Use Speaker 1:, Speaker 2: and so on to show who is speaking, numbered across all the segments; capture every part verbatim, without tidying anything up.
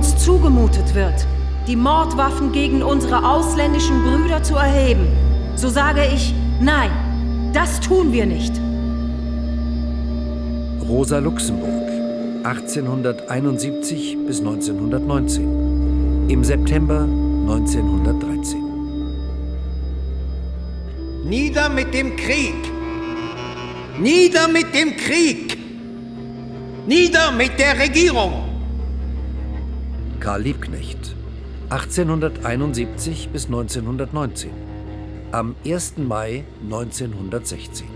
Speaker 1: uns zugemutet wird, die Mordwaffen gegen unsere ausländischen Brüder zu erheben, so sage ich, nein, das tun wir nicht.
Speaker 2: Rosa Luxemburg, achtzehnhunderteinundsiebzig bis neunzehnhundertneunzehn. Im September neunzehnhundertdreizehn.
Speaker 3: Nieder mit dem Krieg! Nieder mit dem Krieg! Nieder mit der Regierung!
Speaker 2: Karl Liebknecht, achtzehnhunderteinundsiebzig bis neunzehnhundertneunzehn. Am ersten Mai neunzehnhundertsechzehn.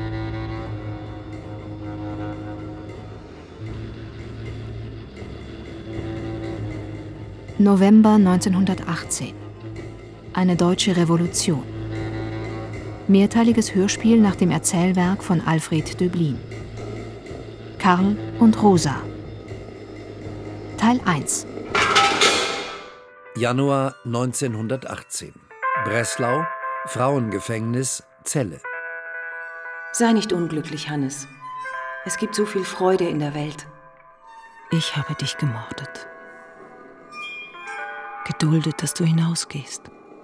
Speaker 4: November neunzehnhundertachtzehn. Eine deutsche Revolution. Mehrteiliges Hörspiel nach dem Erzählwerk von Alfred Döblin. Karl und Rosa. Teil eins.
Speaker 2: Januar neunzehnhundertachtzehn. Breslau, Frauengefängnis, Celle.
Speaker 1: Sei nicht unglücklich, Hannes. Es gibt so viel Freude in der Welt.
Speaker 5: Ich habe dich gemordet. Geduldet, dass du hinausgehst.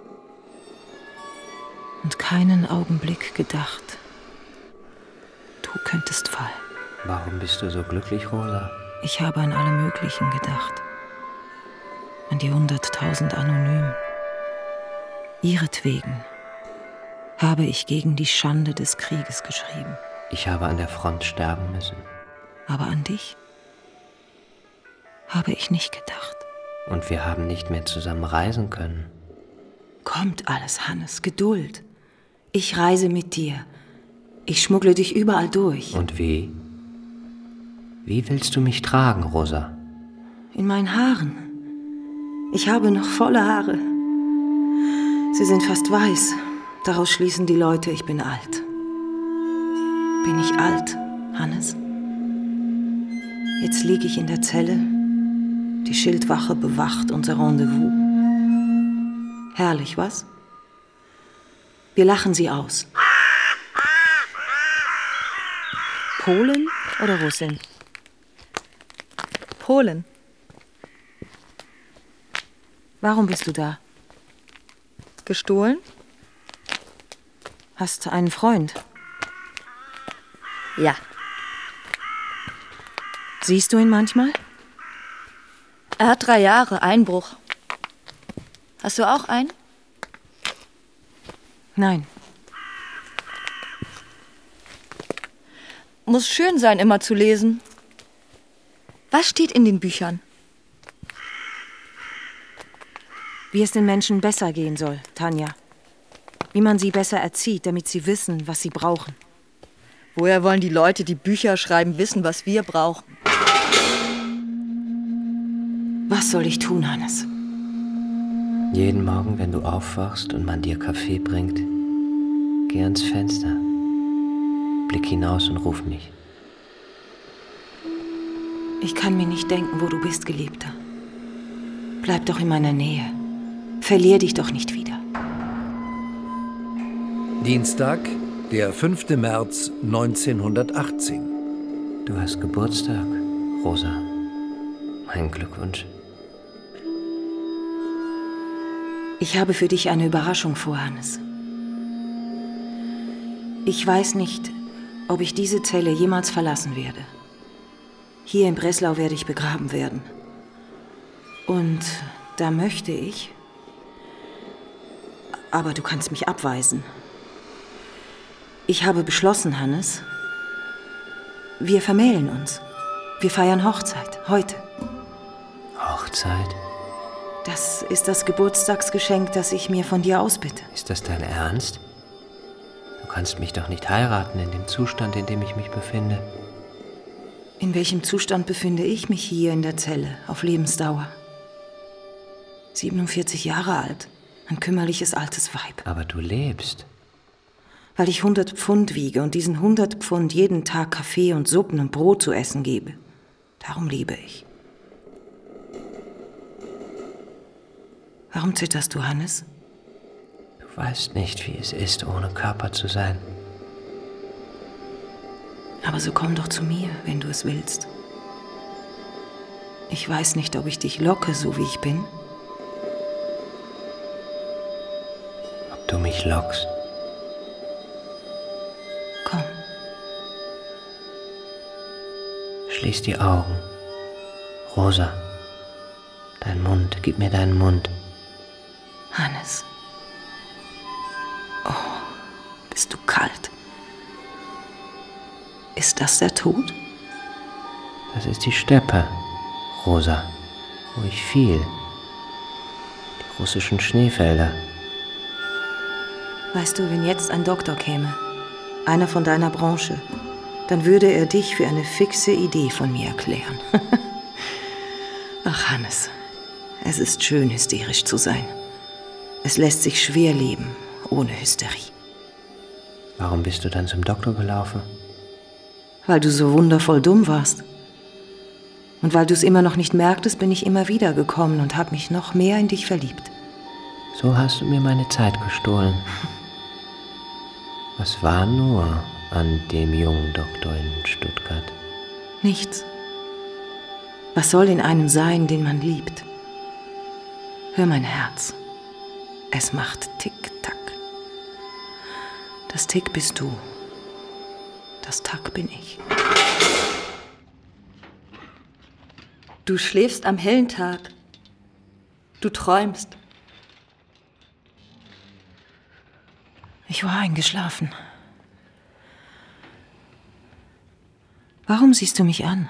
Speaker 5: Und keinen Augenblick gedacht, du könntest fallen.
Speaker 6: Warum bist du so glücklich, Rosa?
Speaker 5: Ich habe an alle Möglichen gedacht. An die hunderttausend Anonymen. Ihretwegen habe ich gegen die Schande des Krieges geschrieben.
Speaker 6: Ich habe an der Front sterben müssen.
Speaker 5: Aber an dich habe ich nicht gedacht.
Speaker 6: Und wir haben nicht mehr zusammen reisen können.
Speaker 1: Kommt alles, Hannes, Geduld. Ich reise mit dir. Ich schmuggle dich überall durch.
Speaker 6: Und wie? Wie willst du mich tragen, Rosa?
Speaker 1: In meinen Haaren. Ich habe noch volle Haare. Sie sind fast weiß. Daraus schließen die Leute, ich bin alt. Bin ich alt, Hannes? Jetzt liege ich in der Zelle. Die Schildwache bewacht unser Rendezvous. Herrlich, was? Wir lachen sie aus.
Speaker 7: Polen oder Russin? Polen.
Speaker 1: Warum bist du da?
Speaker 7: Gestohlen?
Speaker 1: Hast einen Freund?
Speaker 7: Ja.
Speaker 1: Siehst du ihn manchmal?
Speaker 7: Er hat drei Jahre, Einbruch. Hast du auch einen?
Speaker 1: Nein.
Speaker 7: Muss schön sein, immer zu lesen. Was steht in den Büchern?
Speaker 1: Wie es den Menschen besser gehen soll, Tanja. Wie man sie besser erzieht, damit sie wissen, was sie brauchen.
Speaker 7: Woher wollen die Leute, die Bücher schreiben, wissen, was wir brauchen?
Speaker 1: Was soll ich tun, Hannes?
Speaker 6: Jeden Morgen, wenn du aufwachst und man dir Kaffee bringt, geh ans Fenster, blick hinaus und ruf mich.
Speaker 1: Ich kann mir nicht denken, wo du bist, Geliebter. Bleib doch in meiner Nähe. Verlier dich doch nicht wieder.
Speaker 2: Dienstag, der fünfte März neunzehnhundertachtzehn.
Speaker 6: Du hast Geburtstag, Rosa. Mein Glückwunsch.
Speaker 1: Ich habe für dich eine Überraschung vor, Hannes. Ich weiß nicht, ob ich diese Zelle jemals verlassen werde. Hier in Breslau werde ich begraben werden. Und da möchte ich... Aber du kannst mich abweisen. Ich habe beschlossen, Hannes, wir vermählen uns. Wir feiern Hochzeit, heute.
Speaker 6: Hochzeit?
Speaker 1: Das ist das Geburtstagsgeschenk, das ich mir von dir ausbitte.
Speaker 6: Ist das dein Ernst? Du kannst mich doch nicht heiraten in dem Zustand, in dem ich mich befinde.
Speaker 1: In welchem Zustand befinde ich mich hier in der Zelle, auf Lebensdauer? siebenundvierzig Jahre alt, ein kümmerliches altes Weib.
Speaker 6: Aber du lebst.
Speaker 1: Weil ich hundert Pfund wiege und diesen hundert Pfund jeden Tag Kaffee und Suppen und Brot zu essen gebe. Darum lebe ich. Warum zitterst du, Hannes?
Speaker 6: Du weißt nicht, wie es ist, ohne Körper zu sein.
Speaker 1: Aber so komm doch zu mir, wenn du es willst. Ich weiß nicht, ob ich dich locke, so wie ich bin.
Speaker 6: Ob du mich lockst?
Speaker 1: Komm.
Speaker 6: Schließ die Augen. Rosa, dein Mund, gib mir deinen Mund.
Speaker 1: Hannes. Oh, bist du kalt. Ist das der Tod?
Speaker 6: Das ist die Steppe, Rosa, wo ich fiel. Die russischen Schneefelder.
Speaker 1: Weißt du, wenn jetzt ein Doktor käme, einer von deiner Branche, dann würde er dich für eine fixe Idee von mir erklären. Ach, Hannes, es ist schön, hysterisch zu sein. Es lässt sich schwer leben, ohne Hysterie.
Speaker 6: Warum bist du dann zum Doktor gelaufen?
Speaker 1: Weil du so wundervoll dumm warst. Und weil du es immer noch nicht merktest, bin ich immer wieder gekommen und habe mich noch mehr in dich verliebt.
Speaker 6: So hast du mir meine Zeit gestohlen. Was war nur an dem jungen Doktor in Stuttgart?
Speaker 1: Nichts. Was soll in einem sein, den man liebt? Hör mein Herz. Es macht Tick-Tack. Das Tick bist du. Das Tack bin ich.
Speaker 7: Du schläfst am hellen Tag. Du träumst.
Speaker 1: Ich war eingeschlafen. Warum siehst du mich an?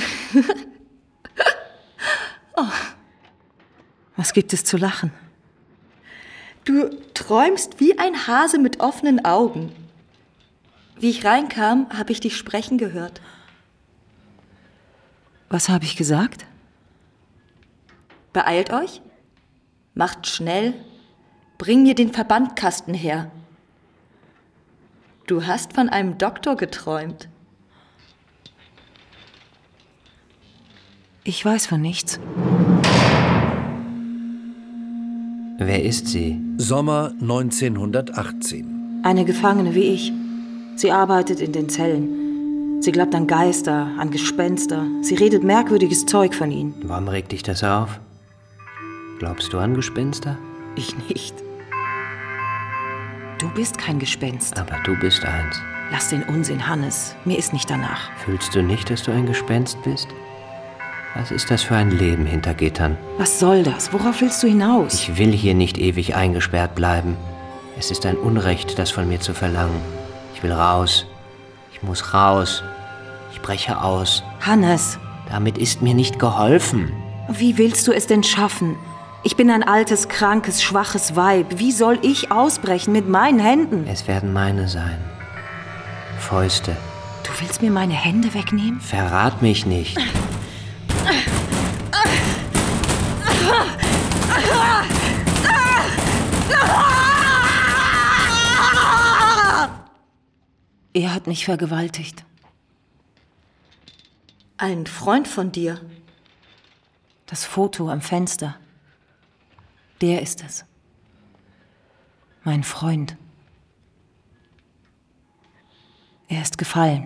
Speaker 1: Oh. Was gibt es zu lachen?
Speaker 7: Du träumst wie ein Hase mit offenen Augen. Wie ich reinkam, habe ich dich sprechen gehört.
Speaker 1: Was habe ich gesagt?
Speaker 7: Beeilt euch, macht schnell, bring mir den Verbandkasten her. Du hast von einem Doktor geträumt.
Speaker 1: Ich weiß von nichts.
Speaker 6: Wer ist sie?
Speaker 2: Sommer neunzehnhundertachtzehn.
Speaker 1: Eine Gefangene wie ich. Sie arbeitet in den Zellen. Sie glaubt an Geister, an Gespenster. Sie redet merkwürdiges Zeug von ihnen.
Speaker 6: Warum regt dich das auf? Glaubst du an Gespenster?
Speaker 1: Ich nicht. Du bist kein Gespenst.
Speaker 6: Aber du bist eins.
Speaker 1: Lass den Unsinn, Hannes. Mir ist nicht danach.
Speaker 6: Fühlst du nicht, dass du ein Gespenst bist? Was ist das für ein Leben hinter Gittern?
Speaker 1: Was soll das? Worauf willst du hinaus?
Speaker 6: Ich will hier nicht ewig eingesperrt bleiben. Es ist ein Unrecht, das von mir zu verlangen. Ich will raus. Ich muss raus. Ich breche aus.
Speaker 1: Hannes!
Speaker 6: Damit ist mir nicht geholfen.
Speaker 1: Wie willst du es denn schaffen? Ich bin ein altes, krankes, schwaches Weib. Wie soll ich ausbrechen mit meinen Händen?
Speaker 6: Es werden meine sein. Fäuste.
Speaker 1: Du willst mir meine Hände wegnehmen?
Speaker 6: Verrat mich nicht.
Speaker 1: Er hat mich vergewaltigt.
Speaker 7: Ein Freund von dir.
Speaker 1: Das Foto am Fenster. Der ist es. Mein Freund. Er ist gefallen.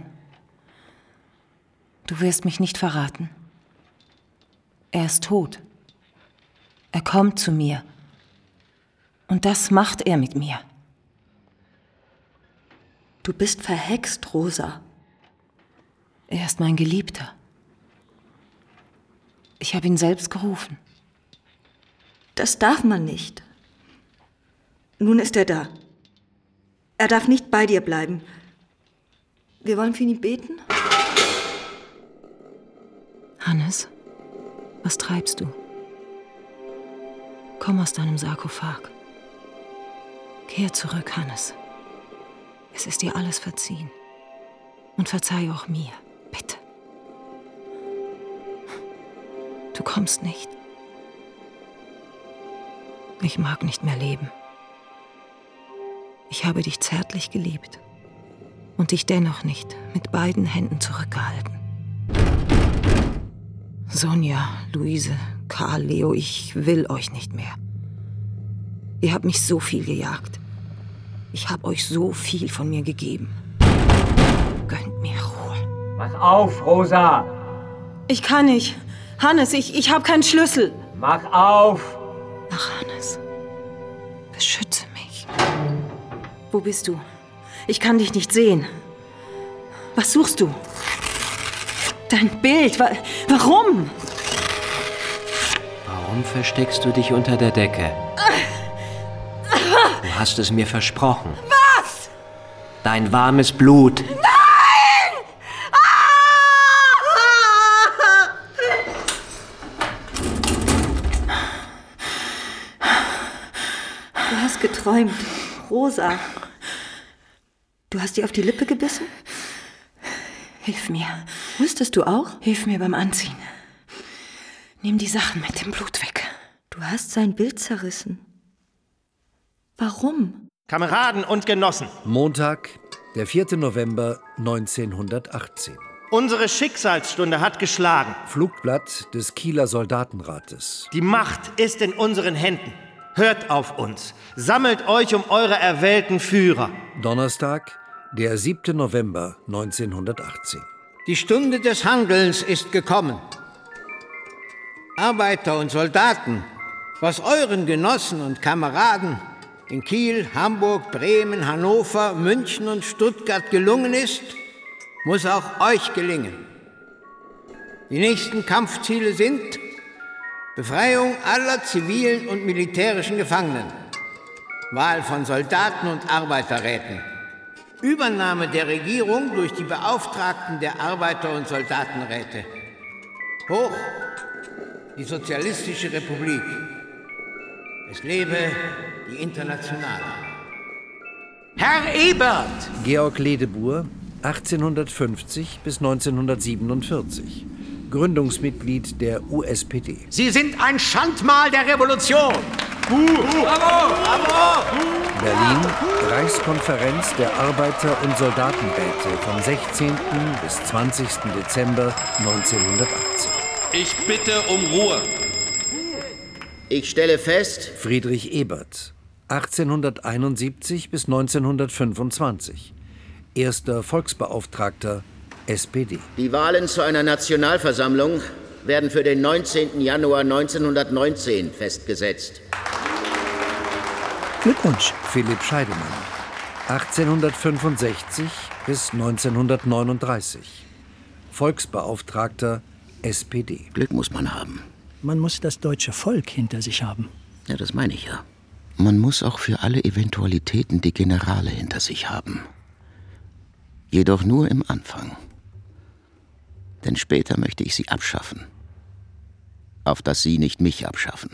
Speaker 1: Du wirst mich nicht verraten. Er ist tot. Er kommt zu mir. Und das macht er mit mir.
Speaker 7: Du bist verhext, Rosa.
Speaker 1: Er ist mein Geliebter. Ich habe ihn selbst gerufen.
Speaker 7: Das darf man nicht. Nun ist er da. Er darf nicht bei dir bleiben. Wir wollen für ihn beten?
Speaker 1: Hannes, was treibst du? Komm aus deinem Sarkophag. Kehr zurück, Hannes. Es ist dir alles verziehen. Und verzeih auch mir, bitte. Du kommst nicht. Ich mag nicht mehr leben. Ich habe dich zärtlich geliebt und dich dennoch nicht mit beiden Händen zurückgehalten. Sonja, Luise, Karl, Leo, ich will euch nicht mehr. Ihr habt mich so viel gejagt. Ich habe euch so viel von mir gegeben. Gönnt mir Ruhe.
Speaker 3: Wach auf, Rosa!
Speaker 1: Ich kann nicht. Hannes, ich, ich habe keinen Schlüssel.
Speaker 6: Mach auf!
Speaker 1: Ach, Hannes, beschütze mich. Wo bist du? Ich kann dich nicht sehen. Was suchst du? Dein Bild. Wa- Warum?
Speaker 6: Warum versteckst du dich unter der Decke? Du hast es mir versprochen.
Speaker 1: Was?
Speaker 6: Dein warmes Blut.
Speaker 1: Nein!
Speaker 7: Du hast geträumt. Rosa. Du hast dir auf die Lippe gebissen?
Speaker 1: Hilf mir.
Speaker 7: Wusstest du auch?
Speaker 1: Hilf mir beim Anziehen. Nimm die Sachen mit dem Blut weg.
Speaker 7: Du hast sein Bild zerrissen. Warum?
Speaker 3: Kameraden und Genossen,
Speaker 2: Montag, der vierte November neunzehnhundertachtzehn.
Speaker 3: unsere Schicksalsstunde hat geschlagen.
Speaker 2: Flugblatt des Kieler Soldatenrates.
Speaker 3: Die Macht ist in unseren Händen. Hört auf uns. Sammelt euch um eure erwählten Führer.
Speaker 2: Donnerstag, der siebte November neunzehnhundertachtzehn.
Speaker 8: Die Stunde des Handelns ist gekommen. Arbeiter und Soldaten, was euren Genossen und Kameraden in Kiel, Hamburg, Bremen, Hannover, München und Stuttgart gelungen ist, muss auch euch gelingen. Die nächsten Kampfziele sind Befreiung aller zivilen und militärischen Gefangenen, Wahl von Soldaten und Arbeiterräten, Übernahme der Regierung durch die Beauftragten der Arbeiter- und Soldatenräte. Hoch die Sozialistische Republik. Es lebe die Internationale.
Speaker 3: Herr Ebert!
Speaker 2: Georg Ledebur, achtzehnhundertfünfzig bis neunzehnhundertsiebenundvierzig. Gründungsmitglied der U S P D.
Speaker 3: Sie sind ein Schandmal der Revolution!
Speaker 2: Berlin, Reichskonferenz der Arbeiter- und Soldatenräte vom sechzehnten bis zwanzigsten Dezember neunzehnhundertachtzehn.
Speaker 9: Ich bitte um Ruhe.
Speaker 10: Ich stelle fest,
Speaker 2: Friedrich Ebert, achtzehnhunderteinundsiebzig bis neunzehnhundertfünfundzwanzig. Erster Volksbeauftragter S P D.
Speaker 10: die Wahlen zu einer Nationalversammlung werden für den neunzehnten Januar neunzehnhundertneunzehn festgesetzt.
Speaker 2: Glückwunsch. Philipp Scheidemann, achtzehnhundertfünfundsechzig bis neunzehnhundertneununddreißig. Volksbeauftragter S P D.
Speaker 10: Glück muss man haben.
Speaker 11: Man muss das deutsche Volk hinter sich haben.
Speaker 10: Ja, das meine ich ja. Man muss auch für alle Eventualitäten die Generale hinter sich haben. Jedoch nur im Anfang. Denn später möchte ich sie abschaffen. Auf dass sie nicht mich abschaffen.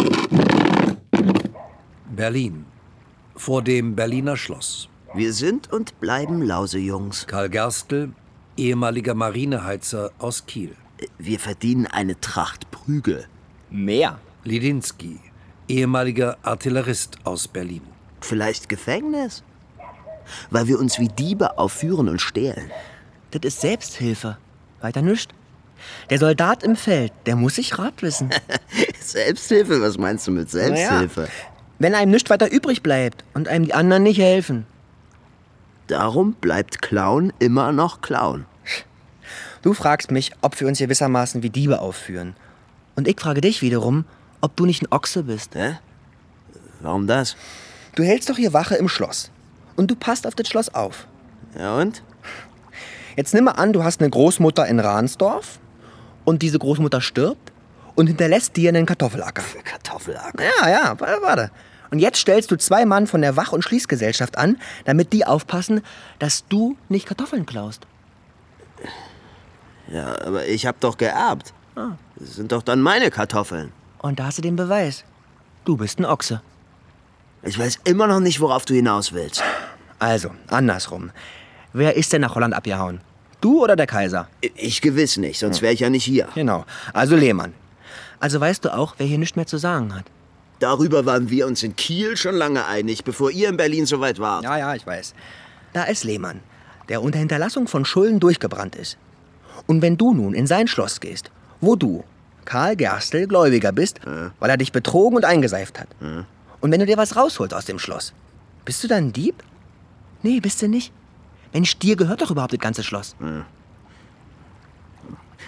Speaker 2: Berlin. Vor dem Berliner Schloss.
Speaker 12: Wir sind und bleiben Lausejungs.
Speaker 2: Karl Gerstl, ehemaliger Marineheizer aus Kiel.
Speaker 12: Wir verdienen eine Tracht Prügel.
Speaker 13: Mehr.
Speaker 2: Lidinsky, ehemaliger Artillerist aus Berlin.
Speaker 12: Vielleicht Gefängnis? Weil wir uns wie Diebe aufführen und stehlen.
Speaker 13: Das ist Selbsthilfe. Weiter nischt. Der Soldat im Feld, der muss sich Rat wissen.
Speaker 12: Selbsthilfe? Was meinst du mit Selbsthilfe?
Speaker 13: Naja, wenn einem nichts weiter übrig bleibt und einem die anderen nicht helfen.
Speaker 12: Darum bleibt Clown immer noch Clown.
Speaker 13: Du fragst mich, ob wir uns gewissermaßen wie Diebe aufführen. Und ich frage dich wiederum, ob du nicht ein Ochse bist.
Speaker 12: Hä? Warum das?
Speaker 13: Du hältst doch hier Wache im Schloss. Und du passt auf das Schloss auf.
Speaker 12: Ja und?
Speaker 13: Jetzt nimm mal an, du hast eine Großmutter in Ransdorf und diese Großmutter stirbt und hinterlässt dir einen Kartoffelacker.
Speaker 12: Für Kartoffelacker?
Speaker 13: Ja, ja, warte, warte. Und jetzt stellst du zwei Mann von der Wach- und Schließgesellschaft an, damit die aufpassen, dass du nicht Kartoffeln klaust.
Speaker 12: Ja, aber ich hab doch geerbt.
Speaker 13: Ah.
Speaker 12: Das sind doch dann meine Kartoffeln.
Speaker 13: Und da hast du den Beweis. Du bist ein Ochse.
Speaker 12: Ich weiß immer noch nicht, worauf du hinaus willst.
Speaker 13: Also, andersrum. Wer ist denn nach Holland abgehauen? Du oder der Kaiser?
Speaker 12: Ich gewiss nicht, sonst wäre ich ja nicht hier.
Speaker 13: Genau, also Lehmann. Also weißt du auch, wer hier nichts mehr zu sagen hat.
Speaker 12: Darüber waren wir uns in Kiel schon lange einig, bevor ihr in Berlin so weit wart.
Speaker 13: Ja, ja, ich weiß. Da ist Lehmann, der unter Hinterlassung von Schulden durchgebrannt ist. Und wenn du nun in sein Schloss gehst, wo du, Karl Gerstl, Gläubiger bist, ja. weil er dich betrogen und eingeseift hat. Ja. Und wenn du dir was rausholst aus dem Schloss, bist du dann ein Dieb? Nee, bist du nicht. Mensch, dir gehört doch überhaupt das ganze Schloss.
Speaker 12: Ja.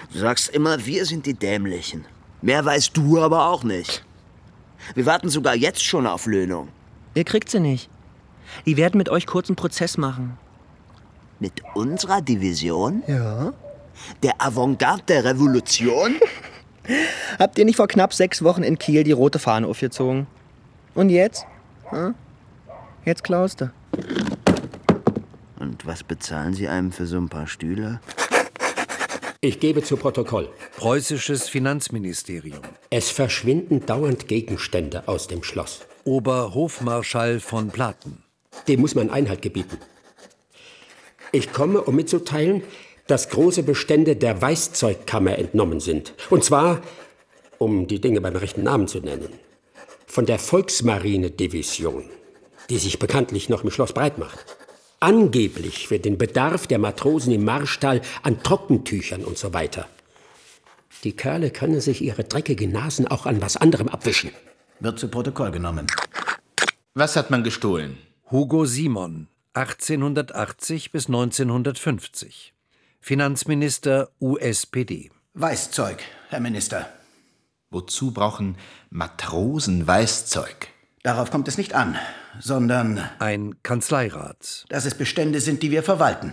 Speaker 12: Du sagst immer, wir sind die Dämlichen. Mehr weißt du aber auch nicht. Wir warten sogar jetzt schon auf Löhnung.
Speaker 13: Ihr kriegt sie nicht. Die werden mit euch kurzen Prozess machen.
Speaker 12: Mit unserer Division?
Speaker 13: Ja.
Speaker 12: Der Avantgarde der Revolution?
Speaker 13: Habt ihr nicht vor knapp sechs Wochen in Kiel die rote Fahne aufgezogen? Und jetzt? Hm? Jetzt klaust du.
Speaker 12: Und was bezahlen Sie einem für so ein paar Stühle?
Speaker 14: Ich gebe zu Protokoll.
Speaker 2: Preußisches Finanzministerium.
Speaker 14: Es verschwinden dauernd Gegenstände aus dem Schloss.
Speaker 2: Oberhofmarschall von Platen.
Speaker 14: Dem muss man Einhalt gebieten. Ich komme, um mitzuteilen, dass große Bestände der Weißzeugkammer entnommen sind. Und zwar, um die Dinge beim rechten Namen zu nennen, von der Volksmarine-Division, die sich bekanntlich noch im Schloss breit macht. Angeblich für den Bedarf der Matrosen im Marstall an Trockentüchern und so weiter. Die Kerle können sich ihre dreckigen Nasen auch an was anderem abwischen.
Speaker 15: Wird zu Protokoll genommen. Was hat man gestohlen?
Speaker 2: Hugo Simon, achtzehnhundertachtzig bis neunzehnhundertfünfzig. Finanzminister U S P D.
Speaker 15: Weißzeug, Herr Minister. Wozu brauchen Matrosen Weißzeug? Darauf kommt es nicht an, sondern...
Speaker 2: Ein Kanzleirat.
Speaker 15: Dass es Bestände sind, die wir verwalten.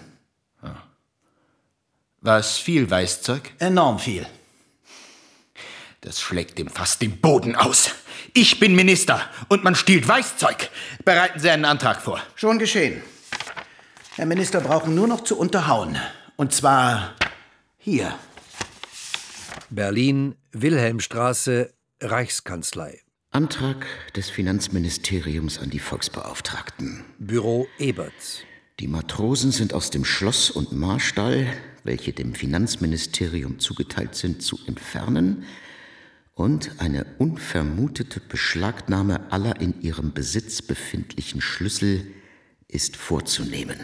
Speaker 15: War es viel Weißzeug? Enorm viel. Das schlägt dem fast den Boden aus. Ich bin Minister und man stiehlt Weißzeug. Bereiten Sie einen Antrag vor. Schon geschehen. Herr Minister, brauchen nur noch zu unterhauen. Und zwar hier.
Speaker 2: Berlin, Wilhelmstraße, Reichskanzlei.
Speaker 10: Antrag des Finanzministeriums an die Volksbeauftragten.
Speaker 2: Büro Eberts.
Speaker 10: Die Matrosen sind aus dem Schloss und Marstall, welche dem Finanzministerium zugeteilt sind, zu entfernen und eine unvermutete Beschlagnahme aller in ihrem Besitz befindlichen Schlüssel ist vorzunehmen.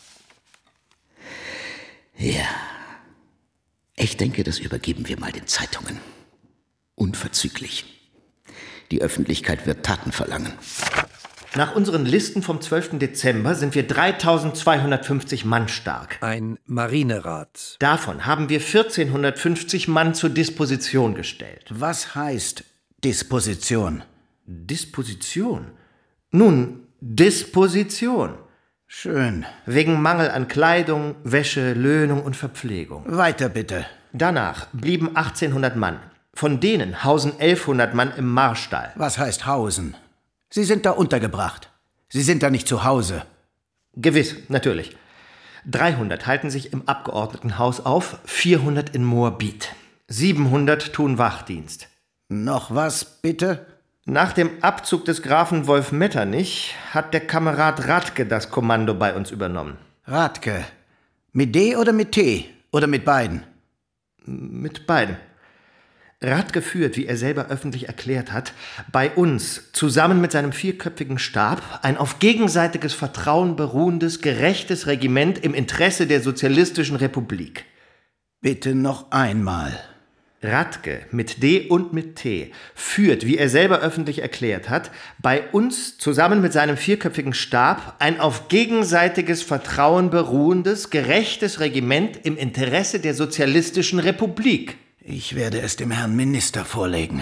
Speaker 10: Ja, ich denke, das übergeben wir mal den Zeitungen. Unverzüglich. Die Öffentlichkeit wird Taten verlangen.
Speaker 16: Nach unseren Listen vom zwölften Dezember sind wir dreitausendzweihundertfünfzig Mann stark.
Speaker 2: Ein Marinerat.
Speaker 16: Davon haben wir vierzehnhundertfünfzig Mann zur Disposition gestellt.
Speaker 15: Was heißt Disposition?
Speaker 16: Disposition? Nun, Disposition.
Speaker 15: Schön.
Speaker 16: Wegen Mangel an Kleidung, Wäsche, Löhnung und Verpflegung.
Speaker 15: Weiter bitte.
Speaker 16: Danach blieben achtzehnhundert Mann. Von denen hausen elfhundert Mann im Marstall.
Speaker 15: Was heißt hausen? Sie sind da untergebracht. Sie sind da nicht zu Hause.
Speaker 16: Gewiss, natürlich. dreihundert halten sich im Abgeordnetenhaus auf, vierhundert in Moabit. siebenhundert tun Wachdienst.
Speaker 15: Noch was, bitte?
Speaker 16: Nach dem Abzug des Grafen Wolf Metternich hat der Kamerad Radke das Kommando bei uns übernommen.
Speaker 15: Radke? Mit D oder mit T? Oder mit beiden?
Speaker 16: Mit beiden. Radke führt, wie er selber öffentlich erklärt hat, bei uns zusammen mit seinem vierköpfigen Stab ein auf gegenseitiges Vertrauen beruhendes, gerechtes Regiment im Interesse der Sozialistischen Republik.
Speaker 15: Bitte noch einmal.
Speaker 16: Radke mit D und mit T führt, wie er selber öffentlich erklärt hat, bei uns zusammen mit seinem vierköpfigen Stab ein auf gegenseitiges Vertrauen beruhendes, gerechtes Regiment im Interesse der Sozialistischen Republik.
Speaker 15: Ich werde es dem Herrn Minister vorlegen.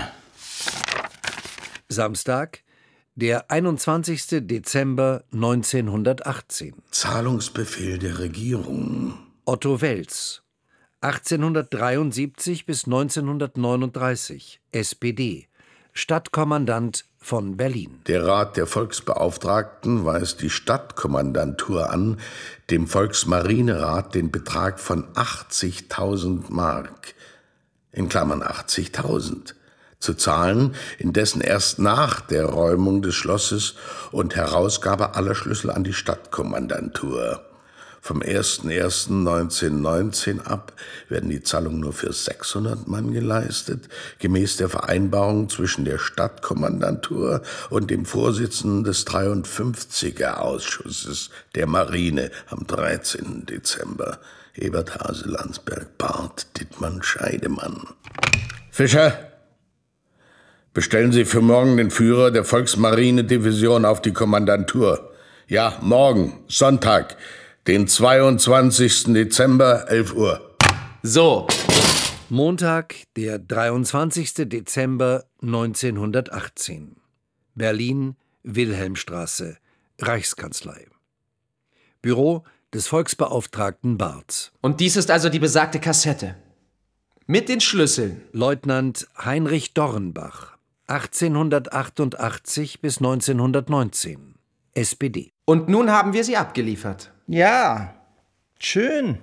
Speaker 2: Samstag, der einundzwanzigste Dezember neunzehnhundertachtzehn.
Speaker 17: Zahlungsbefehl der Regierung.
Speaker 2: Otto Wels, achtzehnhundertdreiundsiebzig bis neunzehnhundertneununddreißig, S P D, Stadtkommandant von Berlin.
Speaker 17: Der Rat der Volksbeauftragten weist die Stadtkommandantur an, dem Volksmarinerat den Betrag von achtzigtausend Mark, in Klammern achtzigtausend, zu zahlen, indessen erst nach der Räumung des Schlosses und Herausgabe aller Schlüssel an die Stadtkommandantur. Vom ersten ersten neunzehnhundertneunzehn ab werden die Zahlungen nur für sechshundert Mann geleistet, gemäß der Vereinbarung zwischen der Stadtkommandantur und dem Vorsitzenden des dreiundfünfziger Ausschusses der Marine am dreizehnten Dezember. Ebert Hase, Landsberg, Barth, Dittmann, Scheidemann. Fischer, bestellen Sie für morgen den Führer der Volksmarine-Division auf die Kommandantur. Ja, morgen, Sonntag, den zweiundzwanzigsten Dezember, elf Uhr.
Speaker 16: So,
Speaker 2: Montag, der dreiundzwanzigster Dezember neunzehnhundertachtzehn. Berlin, Wilhelmstraße, Reichskanzlei. Büro des Volksbeauftragten Barth.
Speaker 18: Und dies ist also die besagte Kassette. Mit den Schlüsseln.
Speaker 2: Leutnant Heinrich Dornbach, achtzehnhundertachtundachtzig bis neunzehnhundertneunzehn, S P D.
Speaker 18: Und nun haben wir sie abgeliefert.
Speaker 19: Ja, schön.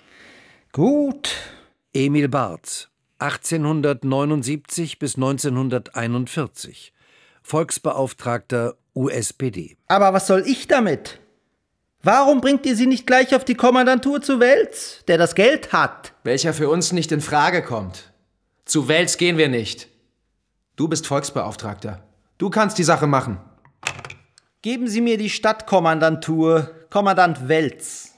Speaker 19: Gut.
Speaker 2: Emil Barth, achtzehnhundertneunundsiebzig bis neunzehnhunderteinundvierzig, Volksbeauftragter U S P D.
Speaker 19: Aber was soll ich damit? Warum bringt ihr sie nicht gleich auf die Kommandantur zu Welz, der das Geld hat?
Speaker 18: Welcher für uns nicht in Frage kommt. Zu Welz gehen wir nicht. Du bist Volksbeauftragter. Du kannst die Sache machen.
Speaker 19: Geben Sie mir die Stadtkommandantur, Kommandant Welz.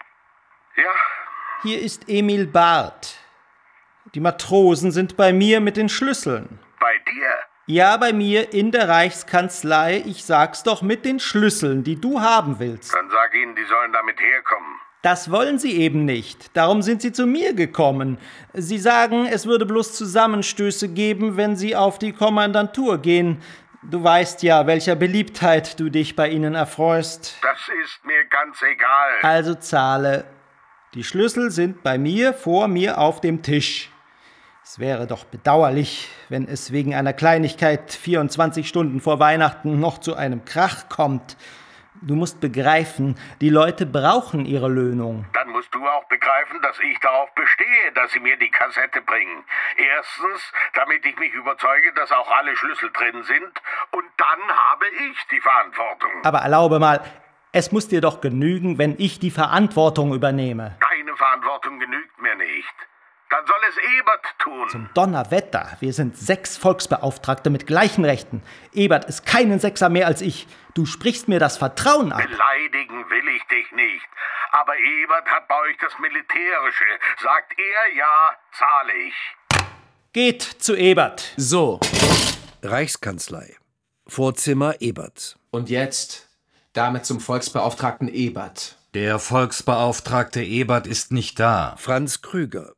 Speaker 17: Ja?
Speaker 19: Hier ist Emil Barth. Die Matrosen sind bei mir mit den Schlüsseln.
Speaker 17: Bei dir?
Speaker 19: Ja, bei mir in der Reichskanzlei. Ich sag's doch, mit den Schlüsseln, die du haben willst.
Speaker 17: Dann sag ihnen, die sollen damit herkommen.
Speaker 19: Das wollen sie eben nicht. Darum sind sie zu mir gekommen. Sie sagen, es würde bloß Zusammenstöße geben, wenn sie auf die Kommandantur gehen. Du weißt ja, welcher Beliebtheit du dich bei ihnen erfreust.
Speaker 17: Das ist mir ganz egal.
Speaker 19: Also zahle. Die Schlüssel sind bei mir, vor mir auf dem Tisch. Es wäre doch bedauerlich, wenn es wegen einer Kleinigkeit vierundzwanzig Stunden vor Weihnachten noch zu einem Krach kommt. Du musst begreifen, die Leute brauchen ihre Löhnung.
Speaker 17: Dann musst du auch begreifen, dass ich darauf bestehe, dass sie mir die Kassette bringen. Erstens, damit ich mich überzeuge, dass auch alle Schlüssel drin sind. Und dann habe ich die Verantwortung.
Speaker 19: Aber erlaube mal, es muss dir doch genügen, wenn ich die Verantwortung übernehme.
Speaker 17: Deine Verantwortung genügt mir nicht. Dann soll es Ebert tun.
Speaker 19: Zum Donnerwetter, wir sind sechs Volksbeauftragte mit gleichen Rechten. Ebert ist keinen Sechser mehr als ich. Du sprichst mir das Vertrauen ab.
Speaker 17: Beleidigen will ich dich nicht. Aber Ebert hat bei euch das Militärische. Sagt er ja, zahle ich.
Speaker 19: Geht zu Ebert.
Speaker 18: So.
Speaker 2: Reichskanzlei. Vorzimmer Ebert.
Speaker 18: Und jetzt damit zum Volksbeauftragten Ebert.
Speaker 20: Der Volksbeauftragte Ebert ist nicht da.
Speaker 2: Franz Krüger,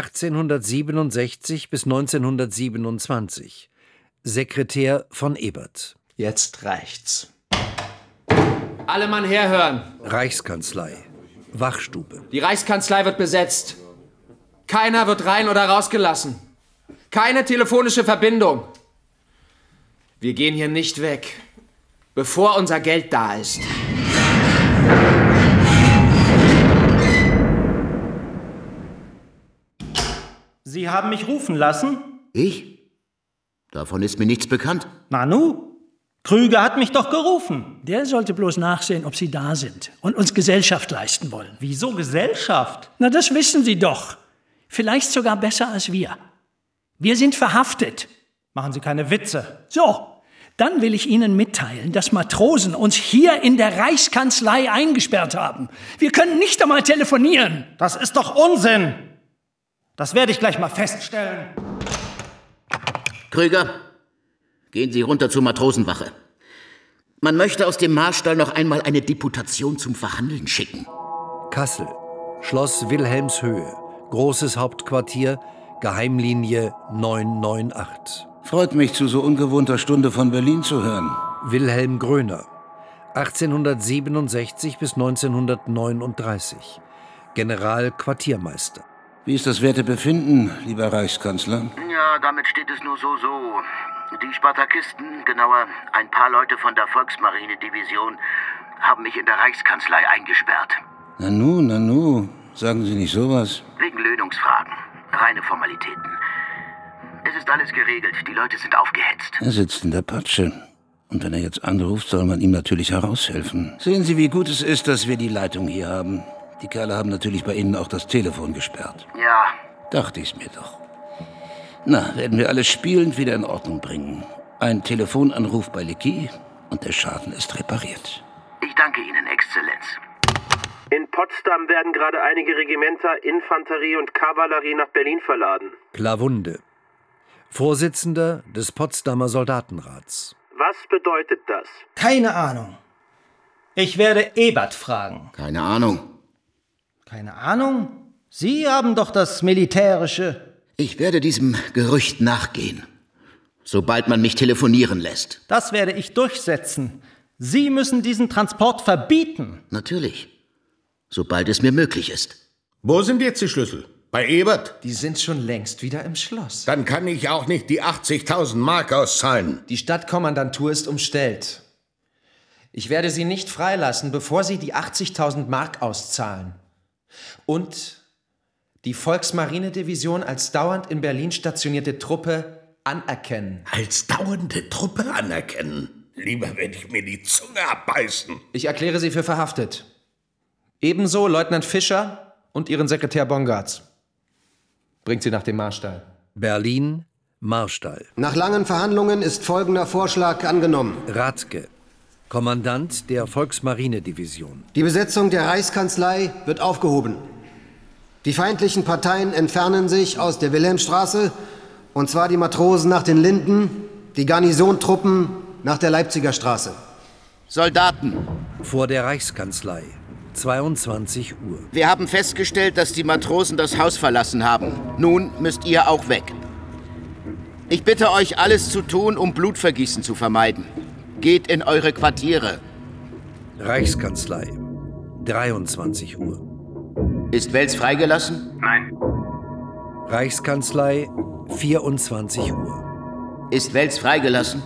Speaker 2: achtzehnhundertsiebenundsechzig bis neunzehnhundertsiebenundzwanzig, Sekretär von Ebert.
Speaker 18: Jetzt reicht's. Alle Mann herhören.
Speaker 2: Reichskanzlei, Wachstube.
Speaker 18: Die Reichskanzlei wird besetzt. Keiner wird rein oder rausgelassen. Keine telefonische Verbindung. Wir gehen hier nicht weg, bevor unser Geld da ist.
Speaker 19: Sie haben mich rufen lassen?
Speaker 10: Ich? Davon ist mir nichts bekannt.
Speaker 19: Nanu? Krüger hat mich doch gerufen.
Speaker 11: Der sollte bloß nachsehen, ob Sie da sind und uns Gesellschaft leisten wollen.
Speaker 19: Wieso Gesellschaft?
Speaker 11: Na, das wissen Sie doch. Vielleicht sogar besser als wir. Wir sind verhaftet.
Speaker 19: Machen Sie keine Witze.
Speaker 11: So, dann will ich Ihnen mitteilen, dass Matrosen uns hier in der Reichskanzlei eingesperrt haben. Wir können nicht einmal telefonieren.
Speaker 19: Das ist doch Unsinn. Das werde ich gleich mal feststellen.
Speaker 10: Krüger, gehen Sie runter zur Matrosenwache. Man möchte aus dem Marstall noch einmal eine Deputation zum Verhandeln schicken.
Speaker 2: Kassel, Schloss Wilhelmshöhe, großes Hauptquartier, Geheimlinie neun neun acht.
Speaker 21: Freut mich, zu so ungewohnter Stunde von Berlin zu hören.
Speaker 2: Wilhelm Gröner, achtzehnhundertsiebenundsechzig bis neunzehnhundertneununddreißig, Generalquartiermeister.
Speaker 21: Wie ist das Wertebefinden, lieber Reichskanzler?
Speaker 10: Ja, damit steht es nur so, so. Die Spartakisten, genauer ein paar Leute von der Volksmarine-Division, haben mich in der Reichskanzlei eingesperrt.
Speaker 21: Nanu, Nanu, sagen Sie nicht sowas.
Speaker 10: Wegen Löhnungsfragen. Reine Formalitäten. Es ist alles geregelt. Die Leute sind aufgehetzt.
Speaker 21: Er sitzt in der Patsche. Und wenn er jetzt anruft, soll man ihm natürlich heraushelfen. Sehen Sie, wie gut es ist, dass wir die Leitung hier haben. Die Kerle haben natürlich bei Ihnen auch das Telefon gesperrt.
Speaker 10: Ja.
Speaker 21: Dachte ich's mir doch. Na, werden wir alles spielend wieder in Ordnung bringen. Ein Telefonanruf bei Lecky und der Schaden ist repariert.
Speaker 10: Ich danke Ihnen, Exzellenz.
Speaker 22: In Potsdam werden gerade einige Regimenter, Infanterie und Kavallerie nach Berlin verladen.
Speaker 2: Klawunde, Vorsitzender des Potsdamer Soldatenrats.
Speaker 22: Was bedeutet das?
Speaker 19: Keine Ahnung. Ich werde Ebert fragen.
Speaker 10: Keine Ahnung.
Speaker 19: Keine Ahnung? Sie haben doch das Militärische.
Speaker 10: Ich werde diesem Gerücht nachgehen, sobald man mich telefonieren lässt.
Speaker 19: Das werde ich durchsetzen. Sie müssen diesen Transport verbieten.
Speaker 10: Natürlich, sobald es mir möglich ist.
Speaker 17: Wo sind jetzt die Schlüssel? Bei Ebert?
Speaker 18: Die sind schon längst wieder im Schloss.
Speaker 17: Dann kann ich auch nicht die achtzigtausend Mark auszahlen.
Speaker 18: Die Stadtkommandantur ist umstellt. Ich werde Sie nicht freilassen, bevor Sie die achtzigtausend Mark auszahlen. Und die Volksmarinedivision als dauernd in Berlin stationierte Truppe anerkennen.
Speaker 17: Als dauernde Truppe anerkennen? Lieber werde ich mir die Zunge abbeißen.
Speaker 18: Ich erkläre Sie für verhaftet. Ebenso Leutnant Fischer und Ihren Sekretär Bongartz. Bringt sie nach dem Marstall.
Speaker 2: Berlin, Marstall.
Speaker 4: Nach langen Verhandlungen ist folgender Vorschlag angenommen.
Speaker 2: Radke, Kommandant der Volksmarinedivision.
Speaker 4: Die Besetzung der Reichskanzlei wird aufgehoben. Die feindlichen Parteien entfernen sich aus der Wilhelmstraße, und zwar die Matrosen nach den Linden, die Garnisontruppen nach der Leipziger Straße.
Speaker 10: Soldaten.
Speaker 2: Vor der Reichskanzlei, zweiundzwanzig Uhr.
Speaker 10: Wir haben festgestellt, dass die Matrosen das Haus verlassen haben. Nun müsst ihr auch weg. Ich bitte euch, alles zu tun, um Blutvergießen zu vermeiden. Geht in eure Quartiere.
Speaker 2: Reichskanzlei, dreiundzwanzig Uhr.
Speaker 10: Ist Wels freigelassen?
Speaker 22: Nein.
Speaker 2: Reichskanzlei, vierundzwanzig Uhr.
Speaker 10: Ist Wels freigelassen?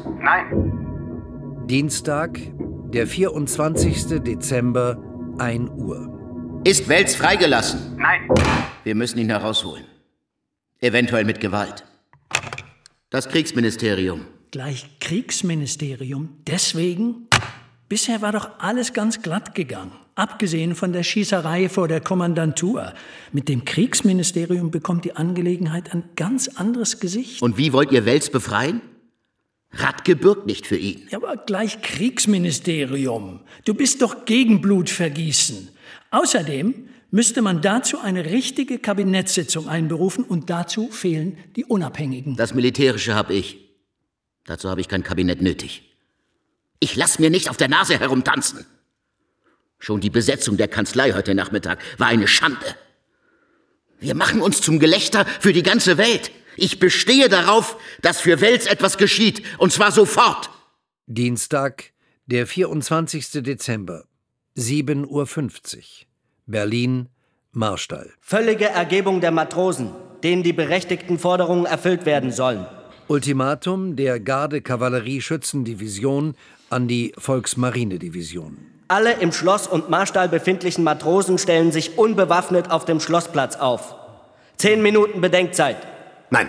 Speaker 22: Nein.
Speaker 2: Dienstag, der vierundzwanzigster Dezember, ein Uhr.
Speaker 10: Ist Wels freigelassen?
Speaker 22: Nein.
Speaker 10: Wir müssen ihn herausholen. Eventuell mit Gewalt. Das Kriegsministerium.
Speaker 11: Gleich Kriegsministerium? Deswegen? Bisher war doch alles ganz glatt gegangen. Abgesehen von der Schießerei vor der Kommandantur. Mit dem Kriegsministerium bekommt die Angelegenheit ein ganz anderes Gesicht.
Speaker 10: Und wie wollt ihr Wels befreien? Radke bürgt nicht für ihn.
Speaker 11: Ja, aber gleich Kriegsministerium. Du bist doch gegen Blutvergießen. Außerdem müsste man dazu eine richtige Kabinettssitzung einberufen und dazu fehlen die Unabhängigen.
Speaker 10: Das Militärische habe ich. Dazu habe ich kein Kabinett nötig. Ich lass mir nicht auf der Nase herumtanzen. Schon die Besetzung der Kanzlei heute Nachmittag war eine Schande. Wir machen uns zum Gelächter für die ganze Welt. Ich bestehe darauf, dass für Wels etwas geschieht, und zwar sofort.
Speaker 2: Dienstag, der vierundzwanzigster Dezember, sieben Uhr fünfzig. Berlin, Marstall.
Speaker 5: Völlige Ergebung der Matrosen, denen die berechtigten Forderungen erfüllt werden sollen.
Speaker 2: Ultimatum der Garde-Kavallerie-Schützendivision an die Volksmarinedivision.
Speaker 5: Alle im Schloss und Marstall befindlichen Matrosen stellen sich unbewaffnet auf dem Schlossplatz auf. Zehn Minuten Bedenkzeit.
Speaker 4: Nein.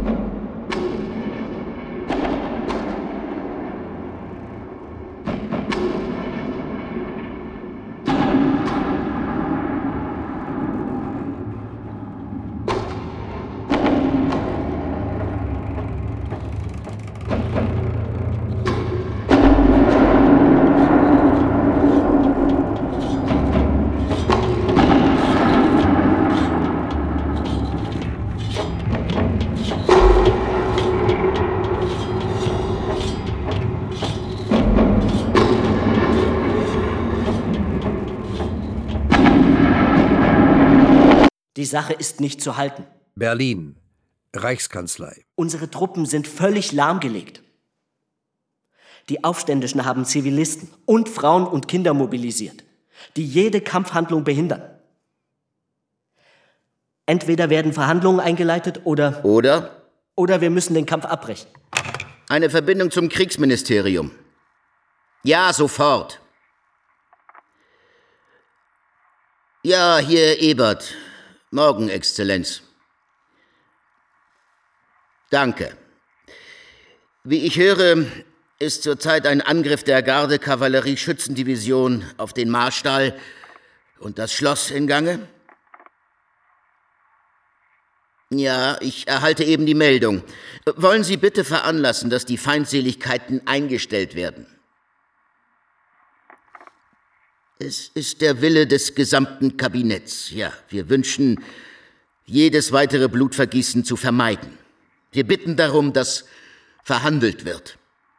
Speaker 5: Die Sache ist nicht zu halten.
Speaker 2: Berlin, Reichskanzlei.
Speaker 5: Unsere Truppen sind völlig lahmgelegt. Die Aufständischen haben Zivilisten und Frauen und Kinder mobilisiert, die jede Kampfhandlung behindern. Entweder werden Verhandlungen eingeleitet oder...
Speaker 10: Oder?
Speaker 5: Oder wir müssen den Kampf abbrechen.
Speaker 10: Eine Verbindung zum Kriegsministerium. Ja, sofort. Ja, hier Ebert. Morgen, Exzellenz. Danke. Wie ich höre, ist zurzeit ein Angriff der Garde-Kavallerie-Schützendivision auf den Marstall und das Schloss in Gange? Ja, ich erhalte eben die Meldung. Wollen Sie bitte veranlassen, dass die Feindseligkeiten eingestellt werden? Es ist der Wille des gesamten Kabinetts. Ja, wir wünschen, jedes weitere Blutvergießen zu vermeiden. Wir bitten darum, dass verhandelt wird.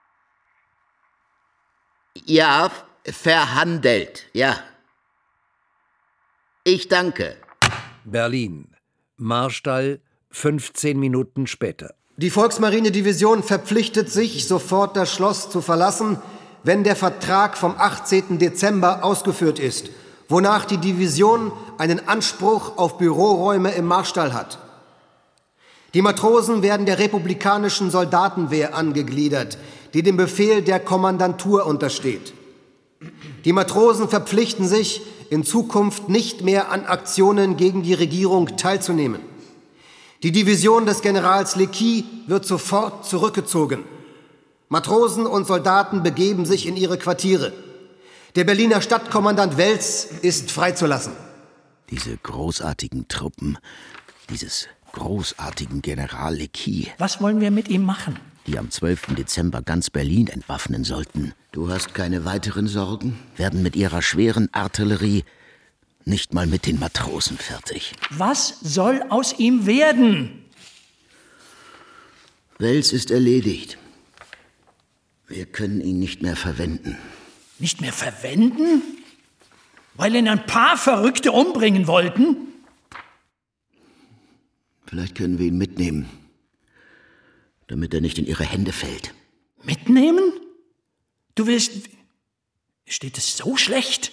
Speaker 10: Ja, verhandelt, ja. Ich danke.
Speaker 2: Berlin, Marstall, fünfzehn Minuten später.
Speaker 4: Die Volksmarine-Division verpflichtet sich, sofort das Schloss zu verlassen, wenn der Vertrag vom achtzehnten Dezember ausgeführt ist, wonach die Division einen Anspruch auf Büroräume im Marstall hat. Die Matrosen werden der republikanischen Soldatenwehr angegliedert, die dem Befehl der Kommandantur untersteht. Die Matrosen verpflichten sich, in Zukunft nicht mehr an Aktionen gegen die Regierung teilzunehmen. Die Division des Generals Lecky wird sofort zurückgezogen. Matrosen und Soldaten begeben sich in ihre Quartiere. Der Berliner Stadtkommandant Welz ist freizulassen.
Speaker 10: Diese großartigen Truppen, dieses großartigen General Lecky.
Speaker 11: Was wollen wir mit ihm machen?
Speaker 10: Die am zwölften Dezember ganz Berlin entwaffnen sollten. Du hast keine weiteren Sorgen? Werden mit ihrer schweren Artillerie nicht mal mit den Matrosen fertig.
Speaker 11: Was soll aus ihm werden?
Speaker 10: Wels ist erledigt. Wir können ihn nicht mehr verwenden.
Speaker 11: Nicht mehr verwenden? Weil ihn ein paar Verrückte umbringen wollten?
Speaker 10: Vielleicht können wir ihn mitnehmen, damit er nicht in ihre Hände fällt.
Speaker 11: Mitnehmen? Du willst... Steht es so schlecht?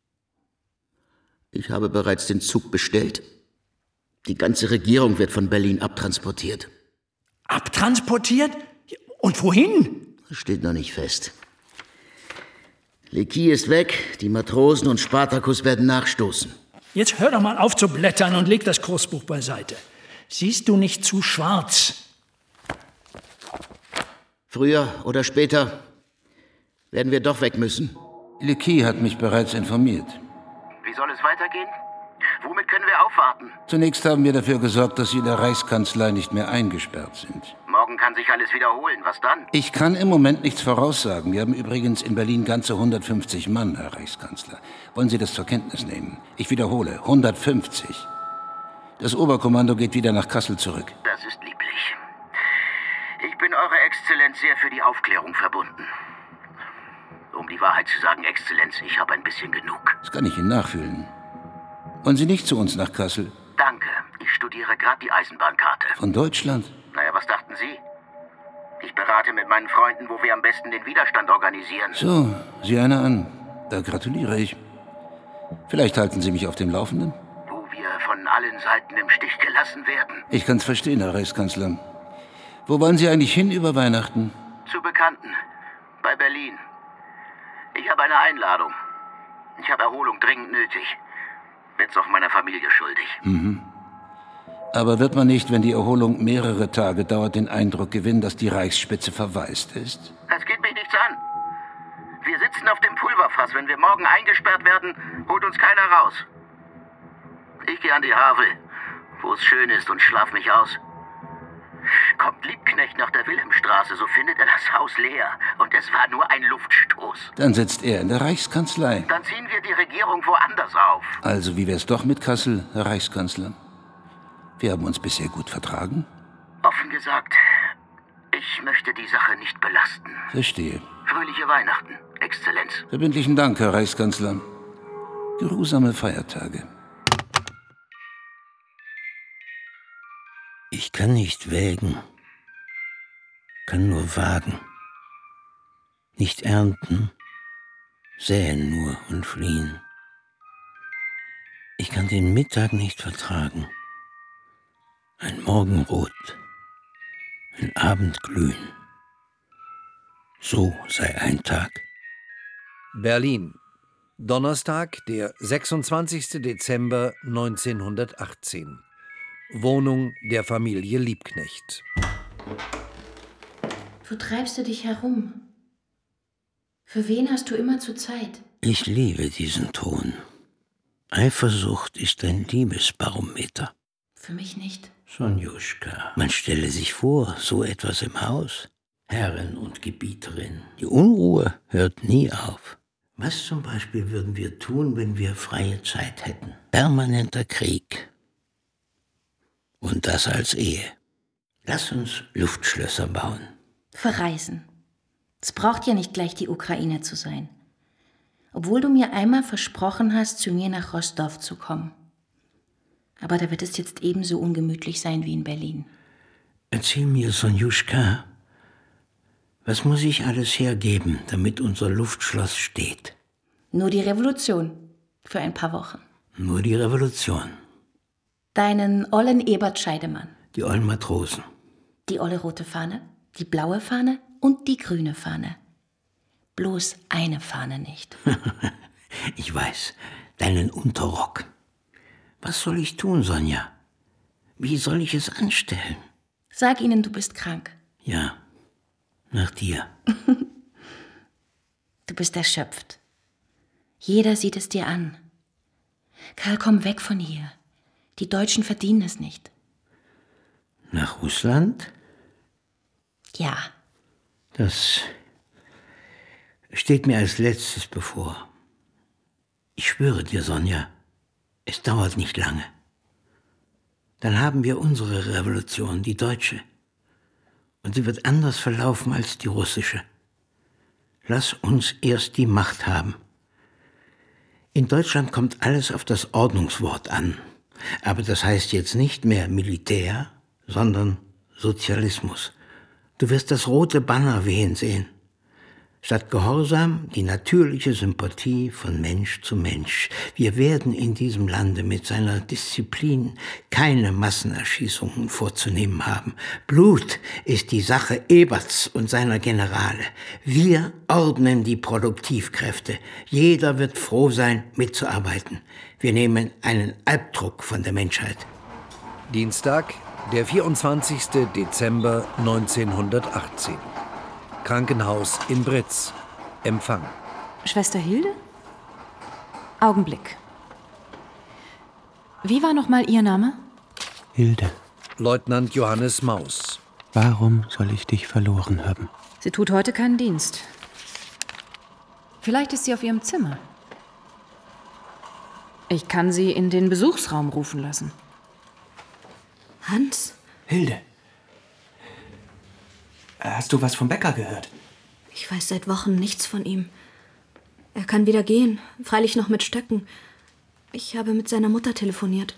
Speaker 10: Ich habe bereits den Zug bestellt. Die ganze Regierung wird von Berlin abtransportiert.
Speaker 11: Abtransportiert? Und wohin?
Speaker 10: Das steht noch nicht fest. Lecky ist weg, die Matrosen und Spartacus werden nachstoßen.
Speaker 11: Jetzt hör doch mal auf zu blättern und leg das Kursbuch beiseite. Siehst du nicht zu schwarz?
Speaker 10: Früher oder später werden wir doch weg müssen.
Speaker 21: Lecky hat mich bereits informiert.
Speaker 10: Wie soll es weitergehen? Womit können wir aufwarten?
Speaker 21: Zunächst haben wir dafür gesorgt, dass Sie in der Reichskanzlei nicht mehr eingesperrt sind.
Speaker 10: Morgen kann sich alles wiederholen. Was dann?
Speaker 21: Ich kann im Moment nichts voraussagen. Wir haben übrigens in Berlin ganze hundertfünfzig Mann, Herr Reichskanzler. Wollen Sie das zur Kenntnis nehmen? Ich wiederhole, hundertfünfzig. Das Oberkommando geht wieder nach Kassel zurück.
Speaker 10: Das ist lieblich. Ich bin Eure Exzellenz sehr für die Aufklärung verbunden. Um die Wahrheit zu sagen, Exzellenz, ich habe ein bisschen genug.
Speaker 21: Das kann ich Ihnen nachfühlen. Wollen Sie nicht zu uns nach Kassel?
Speaker 10: Danke. Ich studiere gerade die Eisenbahnkarte.
Speaker 21: Von Deutschland?
Speaker 10: Naja, was dachten Sie? Ich berate mit meinen Freunden, wo wir am besten den Widerstand organisieren.
Speaker 21: So, sieh einer an. Da gratuliere ich. Vielleicht halten Sie mich auf dem Laufenden?
Speaker 10: Wo wir von allen Seiten im Stich gelassen werden.
Speaker 21: Ich kann's verstehen, Herr Reichskanzler. Wo wollen Sie eigentlich hin über Weihnachten?
Speaker 10: Zu Bekannten. Bei Berlin. Ich habe eine Einladung. Ich habe Erholung dringend nötig. Bin's auch meiner Familie schuldig.
Speaker 21: Mhm. Aber wird man nicht, wenn die Erholung mehrere Tage dauert, den Eindruck gewinnen, dass die Reichsspitze verwaist ist?
Speaker 10: Das geht mich nichts an. Wir sitzen auf dem Pulverfass. Wenn wir morgen eingesperrt werden, holt uns keiner raus. Ich gehe an die Havel, wo es schön ist, und schlaf mich aus. Kommt Liebknecht nach der Wilhelmstraße, so findet er das Haus leer. Und es war nur ein Luftstoß.
Speaker 21: Dann sitzt er in der Reichskanzlei.
Speaker 10: Dann ziehen wir die Regierung woanders auf.
Speaker 21: Also, wie wär's doch mit Kassel, Herr Reichskanzler? Wir haben uns bisher gut vertragen.
Speaker 10: Offen gesagt, ich möchte die Sache nicht belasten.
Speaker 21: Verstehe.
Speaker 10: Fröhliche Weihnachten, Exzellenz.
Speaker 21: Verbindlichen Dank, Herr Reichskanzler. Geruhsame Feiertage.
Speaker 1: Ich kann nicht wägen, kann nur wagen, nicht ernten, säen nur und fliehen. Ich kann den Mittag nicht vertragen, ein Morgenrot, ein Abendglühen. So sei ein Tag.
Speaker 2: Berlin, Donnerstag, der sechsundzwanzigsten Dezember neunzehnhundertachtzehn. Wohnung der Familie Liebknecht.
Speaker 6: Wo treibst du dich herum? Für wen hast du immer zu Zeit?
Speaker 1: Ich liebe diesen Ton. Eifersucht ist ein Liebesbarometer.
Speaker 6: Für mich nicht.
Speaker 1: Sonjuschka, man stelle sich vor, so etwas im Haus. Herrin und Gebieterin. Die Unruhe hört nie auf. Was zum Beispiel würden wir tun, wenn wir freie Zeit hätten? Permanenter Krieg. Und das als Ehe. Lass uns Luftschlösser bauen.
Speaker 6: Verreisen. Es braucht ja nicht gleich die Ukraine zu sein. Obwohl du mir einmal versprochen hast, zu mir nach Rostov zu kommen. Aber da wird es jetzt ebenso ungemütlich sein wie in Berlin.
Speaker 1: Erzähl mir, Sonjuschka, was muss ich alles hergeben, damit unser Luftschloss steht?
Speaker 6: Nur die Revolution. Für ein paar Wochen.
Speaker 1: Nur die Revolution.
Speaker 6: Deinen ollen Ebert Scheidemann.
Speaker 1: Die ollen Matrosen.
Speaker 6: Die olle rote Fahne, die blaue Fahne und die grüne Fahne. Bloß eine Fahne nicht.
Speaker 1: Ich weiß, deinen Unterrock. Was soll ich tun, Sonja? Wie soll ich es anstellen?
Speaker 6: Sag ihnen, du bist krank.
Speaker 1: Ja, nach dir.
Speaker 6: Du bist erschöpft. Jeder sieht es dir an. Karl, komm weg von hier. Die Deutschen verdienen es nicht.
Speaker 1: Nach Russland?
Speaker 6: Ja.
Speaker 1: Das steht mir als letztes bevor. Ich schwöre dir, Sonja, es dauert nicht lange. Dann haben wir unsere Revolution, die deutsche. Und sie wird anders verlaufen als die russische. Lass uns erst die Macht haben. In Deutschland kommt alles auf das Ordnungswort an. Aber das heißt jetzt nicht mehr Militär, sondern Sozialismus. Du wirst das rote Banner wehen sehen. Statt Gehorsam die natürliche Sympathie von Mensch zu Mensch. Wir werden in diesem Lande mit seiner Disziplin keine Massenerschießungen vorzunehmen haben. Blut ist die Sache Eberts und seiner Generale. Wir ordnen die Produktivkräfte. Jeder wird froh sein, mitzuarbeiten. Wir nehmen einen Albdruck von der Menschheit.
Speaker 2: Dienstag, der vierundzwanzigste Dezember neunzehnhundertachtzehn. Krankenhaus in Britz. Empfang.
Speaker 7: Schwester Hilde? Augenblick. Wie war noch mal Ihr Name?
Speaker 8: Hilde.
Speaker 2: Leutnant Johannes Maus.
Speaker 8: Warum soll ich dich verloren haben?
Speaker 7: Sie tut heute keinen Dienst. Vielleicht ist sie auf ihrem Zimmer. Ich kann sie in den Besuchsraum rufen lassen.
Speaker 23: Hans?
Speaker 8: Hilde. Hast du was vom Bäcker gehört?
Speaker 23: Ich weiß seit Wochen nichts von ihm. Er kann wieder gehen, freilich noch mit Stöcken. Ich habe mit seiner Mutter telefoniert.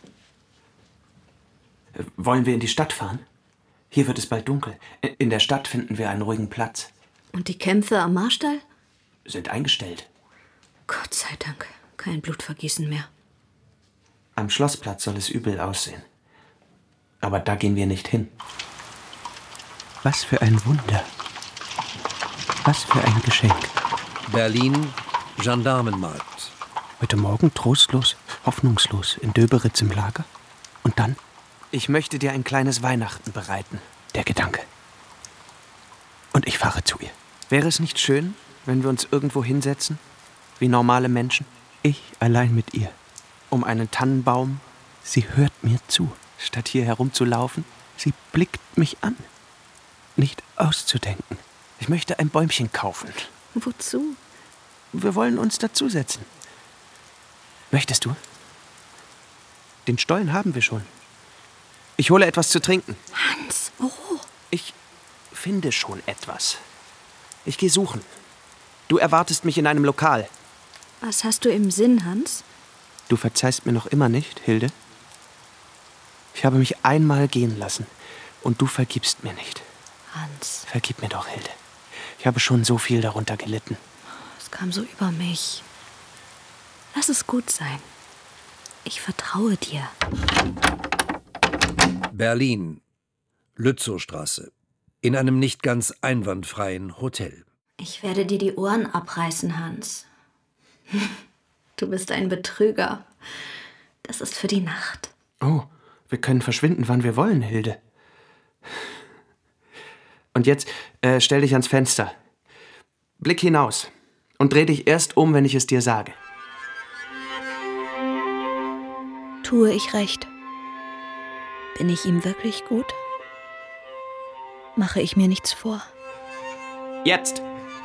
Speaker 8: Wollen wir in die Stadt fahren? Hier wird es bald dunkel. In der Stadt finden wir einen ruhigen Platz.
Speaker 23: Und die Kämpfe am Marstall?
Speaker 8: Sind eingestellt.
Speaker 23: Gott sei Dank, kein Blutvergießen mehr.
Speaker 8: Am Schlossplatz soll es übel aussehen. Aber da gehen wir nicht hin. Was für ein Wunder. Was für ein Geschenk.
Speaker 2: Berlin, Gendarmenmarkt.
Speaker 8: Heute Morgen trostlos, hoffnungslos in Döberitz im Lager. Und dann? Ich möchte dir ein kleines Weihnachten bereiten. Der Gedanke. Und ich fahre zu ihr. Wäre es nicht schön, wenn wir uns irgendwo hinsetzen? Wie normale Menschen? Ich allein mit ihr. Um einen Tannenbaum. Sie hört mir zu. Statt hier herumzulaufen, sie blickt mich an. Nicht auszudenken. Ich möchte ein Bäumchen kaufen.
Speaker 23: Wozu?
Speaker 8: Wir wollen uns dazusetzen. Möchtest du? Den Stollen haben wir schon. Ich hole etwas zu trinken.
Speaker 23: Hans, wo?
Speaker 8: Ich finde schon etwas. Ich gehe suchen. Du erwartest mich in einem Lokal.
Speaker 23: Was hast du im Sinn, Hans?
Speaker 8: Du verzeihst mir noch immer nicht, Hilde? Ich habe mich einmal gehen lassen und du vergibst mir nicht.
Speaker 23: Hans.
Speaker 8: Vergib mir doch, Hilde. Ich habe schon so viel darunter gelitten.
Speaker 23: Es kam so über mich. Lass es gut sein. Ich vertraue dir.
Speaker 2: Berlin, Lützowstraße. In einem nicht ganz einwandfreien Hotel.
Speaker 23: Ich werde dir die Ohren abreißen, Hans. Du bist ein Betrüger. Das ist für die Nacht.
Speaker 8: Oh, wir können verschwinden, wann wir wollen, Hilde. Und jetzt äh, stell dich ans Fenster. Blick hinaus und dreh dich erst um, wenn ich es dir sage.
Speaker 23: Tue ich recht? Bin ich ihm wirklich gut? Mache ich mir nichts vor?
Speaker 8: Jetzt!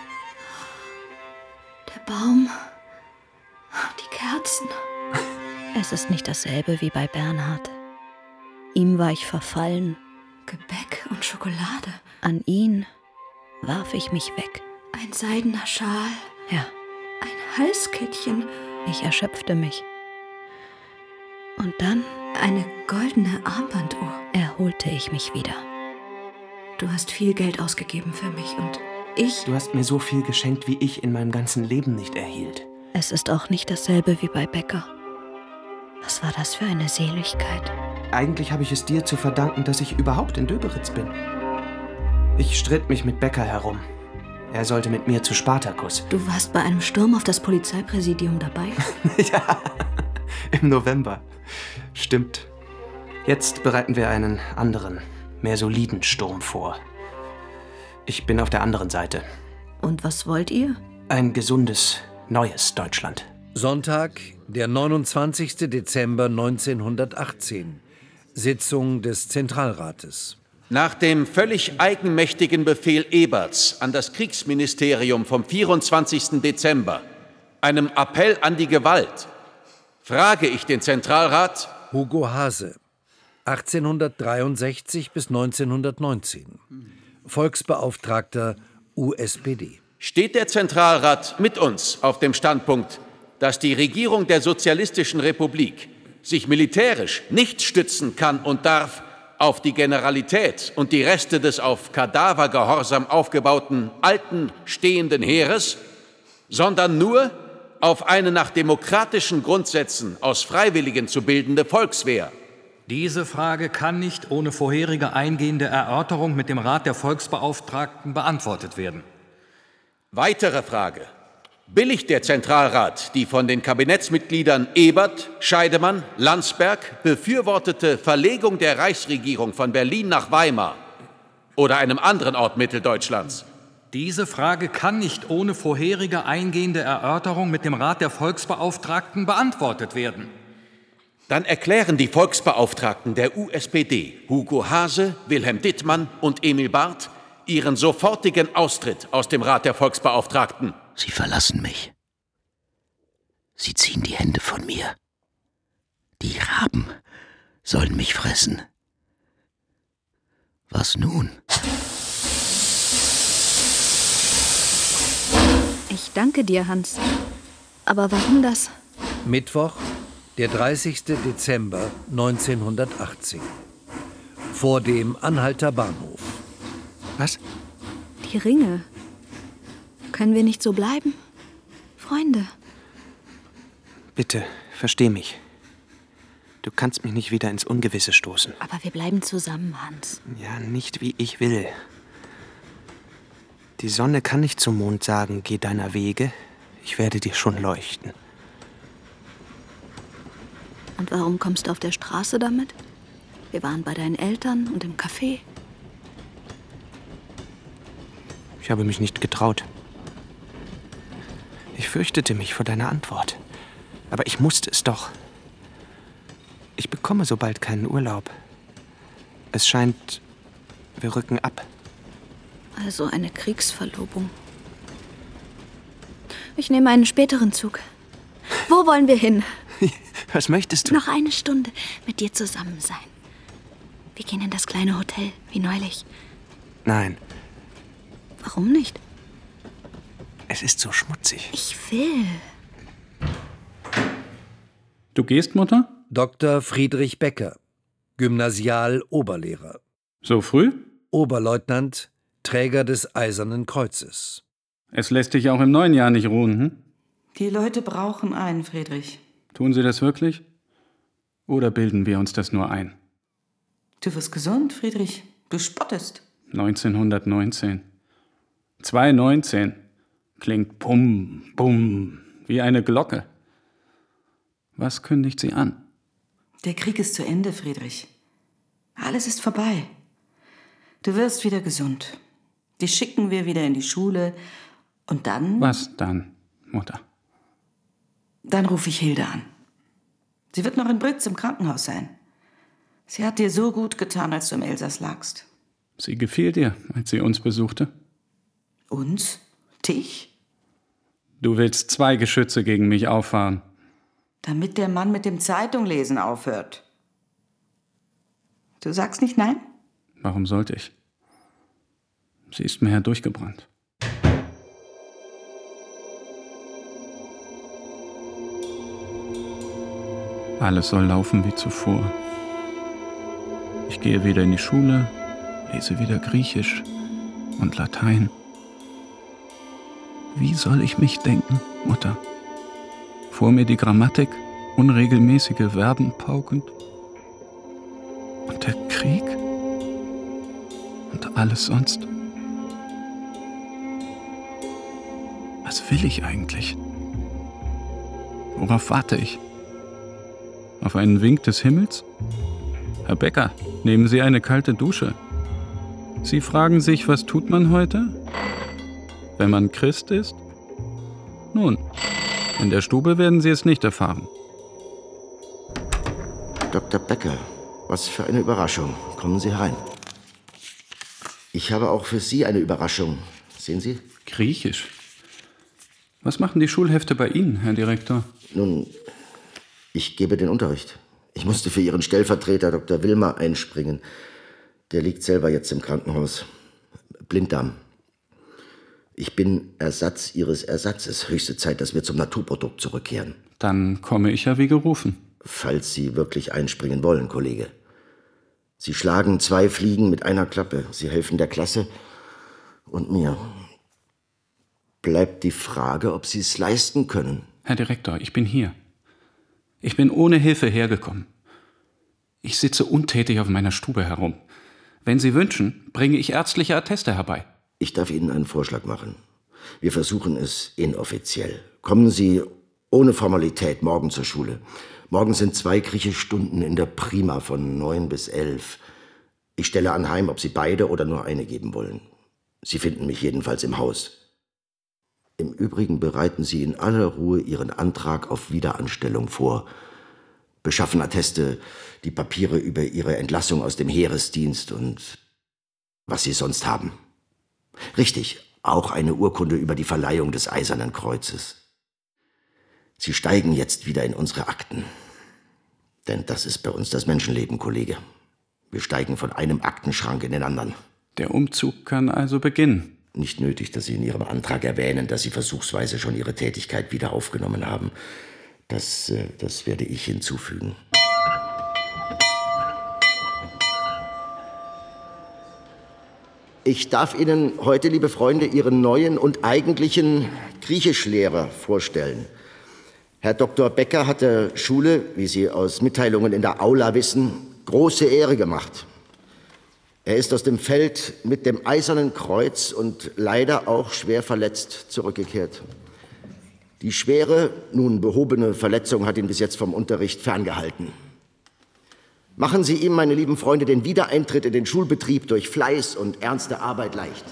Speaker 23: Der Baum, die Kerzen. Es ist nicht dasselbe wie bei Bernhard. Ihm war ich verfallen. Gebäck und Schokolade. An ihn warf ich mich weg. Ein seidener Schal. Ja. Ein Halskettchen. Ich erschöpfte mich. Und dann Eine goldene Armbanduhr. Erholte ich mich wieder. Du hast viel Geld ausgegeben für mich und ich...
Speaker 8: Du hast mir so viel geschenkt, wie ich in meinem ganzen Leben nicht erhielt.
Speaker 23: Es ist auch nicht dasselbe wie bei Becker. Was war das für eine Seligkeit?
Speaker 8: Eigentlich habe ich es dir zu verdanken, dass ich überhaupt in Döberitz bin. Ich stritt mich mit Becker herum. Er sollte mit mir zu Spartakus.
Speaker 23: Du warst bei einem Sturm auf das Polizeipräsidium dabei?
Speaker 8: Ja, im November. Stimmt. Jetzt bereiten wir einen anderen, mehr soliden Sturm vor. Ich bin auf der anderen Seite.
Speaker 23: Und was wollt ihr?
Speaker 8: Ein gesundes, neues Deutschland.
Speaker 2: Sonntag, der neunundzwanzigster Dezember neunzehnhundertachtzehn. Sitzung des Zentralrates.
Speaker 3: Nach dem völlig eigenmächtigen Befehl Eberts an das Kriegsministerium vom vierundzwanzigsten Dezember, einem Appell an die Gewalt, frage ich den Zentralrat.
Speaker 2: Hugo Hase, achtzehnhundertdreiundsechzig bis neunzehnhundertneunzehn. Volksbeauftragter U S P D.
Speaker 3: Steht der Zentralrat mit uns auf dem Standpunkt, dass die Regierung der Sozialistischen Republik sich militärisch nicht stützen kann und darf auf die Generalität und die Reste des auf Kadavergehorsam aufgebauten alten, stehenden Heeres, sondern nur auf eine nach demokratischen Grundsätzen aus Freiwilligen zu bildende Volkswehr?
Speaker 20: Diese Frage kann nicht ohne vorherige eingehende Erörterung mit dem Rat der Volksbeauftragten beantwortet werden.
Speaker 3: Weitere Frage. Billigt der Zentralrat die von den Kabinettsmitgliedern Ebert, Scheidemann, Landsberg befürwortete Verlegung der Reichsregierung von Berlin nach Weimar oder einem anderen Ort Mitteldeutschlands?
Speaker 20: Diese Frage kann nicht ohne vorherige eingehende Erörterung mit dem Rat der Volksbeauftragten beantwortet werden.
Speaker 3: Dann erklären die Volksbeauftragten der U S P D, Hugo Hase, Wilhelm Dittmann und Emil Barth, ihren sofortigen Austritt aus dem Rat der Volksbeauftragten.
Speaker 10: Sie verlassen mich. Sie ziehen die Hände von mir. Die Raben sollen mich fressen. Was nun?
Speaker 23: Ich danke dir, Hans. Aber warum das?
Speaker 2: Mittwoch, der dreißigster Dezember neunzehnhundertachtzehn. Vor dem Anhalter Bahnhof.
Speaker 8: Was?
Speaker 23: Die Ringe. Können wir nicht so bleiben? Freunde.
Speaker 8: Bitte, versteh mich. Du kannst mich nicht wieder ins Ungewisse stoßen.
Speaker 23: Aber wir bleiben zusammen, Hans.
Speaker 8: Ja, nicht wie ich will. Die Sonne kann nicht zum Mond sagen, geh deiner Wege, ich werde dir schon leuchten.
Speaker 23: Und warum kommst du auf der Straße damit? Wir waren bei deinen Eltern und im Café.
Speaker 8: Ich habe mich nicht getraut. Ich fürchtete mich vor deiner Antwort. Aber ich musste es doch. Ich bekomme so bald keinen Urlaub. Es scheint, wir rücken ab.
Speaker 23: Also eine Kriegsverlobung. Ich nehme einen späteren Zug. Wo wollen wir hin?
Speaker 8: Was möchtest du?
Speaker 23: Noch eine Stunde mit dir zusammen sein. Wir gehen in das kleine Hotel, wie neulich.
Speaker 8: Nein.
Speaker 23: Warum nicht?
Speaker 8: Es ist so schmutzig.
Speaker 23: Ich will.
Speaker 9: Du gehst, Mutter?
Speaker 2: Doktor Friedrich Becker, Gymnasial-Oberlehrer.
Speaker 9: So früh?
Speaker 2: Oberleutnant, Träger des Eisernen Kreuzes.
Speaker 9: Es lässt dich auch im neuen Jahr nicht ruhen, hm?
Speaker 13: Die Leute brauchen einen, Friedrich.
Speaker 9: Tun sie das wirklich? Oder bilden wir uns das nur ein?
Speaker 13: Du wirst gesund, Friedrich. Du spottest.
Speaker 9: neunzehnhundertneunzehn. zweihundertneunzehn. Klingt bum, bum, wie eine Glocke. Was kündigt sie an?
Speaker 13: Der Krieg ist zu Ende, Friedrich. Alles ist vorbei. Du wirst wieder gesund. Dich schicken wir wieder in die Schule. Und dann...
Speaker 9: Was dann, Mutter?
Speaker 13: Dann rufe ich Hilde an. Sie wird noch in Britz im Krankenhaus sein. Sie hat dir so gut getan, als du im Elsass lagst.
Speaker 9: Sie gefiel dir, als sie uns besuchte?
Speaker 13: Uns? Dich?
Speaker 9: Du willst zwei Geschütze gegen mich auffahren.
Speaker 13: Damit der Mann mit dem Zeitunglesen aufhört. Du sagst nicht nein?
Speaker 9: Warum sollte ich? Sie ist mir ja durchgebrannt. Alles soll laufen wie zuvor. Ich gehe wieder in die Schule, lese wieder Griechisch und Latein. Wie soll ich mich denken, Mutter? Vor mir die Grammatik, unregelmäßige Verben paukend. Und der Krieg? Und alles sonst? Was will ich eigentlich? Worauf warte ich? Auf einen Wink des Himmels? Herr Becker, nehmen Sie eine kalte Dusche. Sie fragen sich, was tut man heute? Wenn man Christ ist? Nun, in der Stube werden Sie es nicht erfahren.
Speaker 10: Doktor Becker, was für eine Überraschung. Kommen Sie herein. Ich habe auch für Sie eine Überraschung. Sehen Sie?
Speaker 9: Griechisch? Was machen die Schulhefte bei Ihnen, Herr Direktor?
Speaker 10: Nun, ich gebe den Unterricht. Ich musste für Ihren Stellvertreter Doktor Wilmer einspringen. Der liegt selber jetzt im Krankenhaus. Blinddarm. Ich bin Ersatz Ihres Ersatzes. Höchste Zeit, dass wir zum Naturprodukt zurückkehren.
Speaker 9: Dann komme ich ja wie gerufen.
Speaker 10: Falls Sie wirklich einspringen wollen, Kollege. Sie schlagen zwei Fliegen mit einer Klappe. Sie helfen der Klasse und mir. Bleibt die Frage, ob Sie es leisten können.
Speaker 9: Herr Direktor, ich bin hier. Ich bin ohne Hilfe hergekommen. Ich sitze untätig auf meiner Stube herum. Wenn Sie wünschen, bringe ich ärztliche Atteste herbei.
Speaker 10: Ich darf Ihnen einen Vorschlag machen. Wir versuchen es inoffiziell. Kommen Sie ohne Formalität morgen zur Schule. Morgen sind zwei Griechischstunden in der Prima von neun bis elf. Ich stelle anheim, ob Sie beide oder nur eine geben wollen. Sie finden mich jedenfalls im Haus. Im Übrigen bereiten Sie in aller Ruhe Ihren Antrag auf Wiederanstellung vor. Beschaffen Atteste, die Papiere über Ihre Entlassung aus dem Heeresdienst und was Sie sonst haben. Richtig, auch eine Urkunde über die Verleihung des Eisernen Kreuzes. Sie steigen jetzt wieder in unsere Akten. Denn das ist bei uns das Menschenleben, Kollege. Wir steigen von einem Aktenschrank in den anderen.
Speaker 9: Der Umzug kann also beginnen.
Speaker 10: Nicht nötig, dass Sie in Ihrem Antrag erwähnen, dass Sie versuchsweise schon Ihre Tätigkeit wieder aufgenommen haben. Das, das werde ich hinzufügen. Ich darf Ihnen heute, liebe Freunde, Ihren neuen und eigentlichen Griechischlehrer vorstellen. Herr Doktor Becker hat der Schule, wie Sie aus Mitteilungen in der Aula wissen, große Ehre gemacht. Er ist aus dem Feld mit dem Eisernen Kreuz und leider auch schwer verletzt zurückgekehrt. Die schwere, nun behobene Verletzung hat ihn bis jetzt vom Unterricht ferngehalten. Machen Sie ihm, meine lieben Freunde, den Wiedereintritt in den Schulbetrieb durch Fleiß und ernste Arbeit leicht.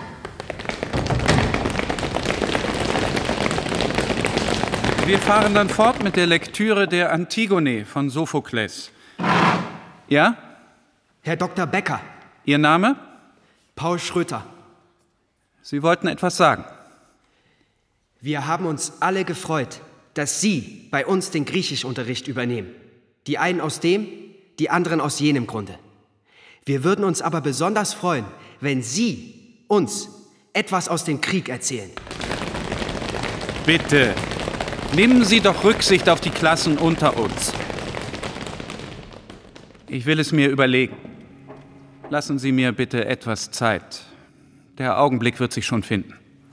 Speaker 9: Wir fahren dann fort mit der Lektüre der Antigone von Sophokles. Ja?
Speaker 12: Herr Doktor Becker.
Speaker 9: Ihr Name?
Speaker 12: Paul Schröter.
Speaker 9: Sie wollten etwas sagen.
Speaker 12: Wir haben uns alle gefreut, dass Sie bei uns den Griechischunterricht übernehmen. Die einen aus dem, die anderen aus jenem Grunde. Wir würden uns aber besonders freuen, wenn Sie uns etwas aus dem Krieg erzählen.
Speaker 9: Bitte, nehmen Sie doch Rücksicht auf die Klassen unter uns. Ich will es mir überlegen. Lassen Sie mir bitte etwas Zeit. Der Augenblick wird sich schon finden.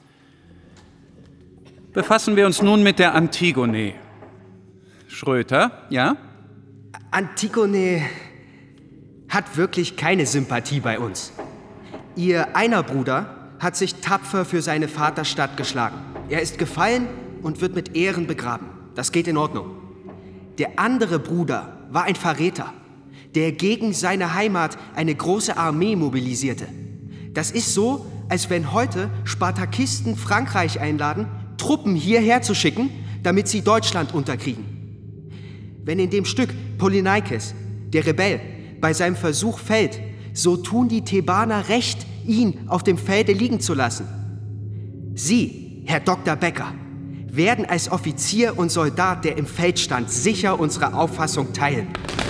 Speaker 9: Befassen wir uns nun mit der Antigone. Schröter, ja?
Speaker 12: Antigone hat wirklich keine Sympathie bei uns. Ihr einer Bruder hat sich tapfer für seine Vaterstadt geschlagen. Er ist gefallen und wird mit Ehren begraben. Das geht in Ordnung. Der andere Bruder war ein Verräter, der gegen seine Heimat eine große Armee mobilisierte. Das ist so, als wenn heute Spartakisten Frankreich einladen, Truppen hierher zu schicken, damit sie Deutschland unterkriegen. Wenn in dem Stück Polyneikes, der Rebell, bei seinem Versuch fällt, so tun die Thebaner recht, ihn auf dem Felde liegen zu lassen. Sie, Herr Doktor Becker, werden als Offizier und Soldat, der im Feld stand, sicher unsere Auffassung teilen.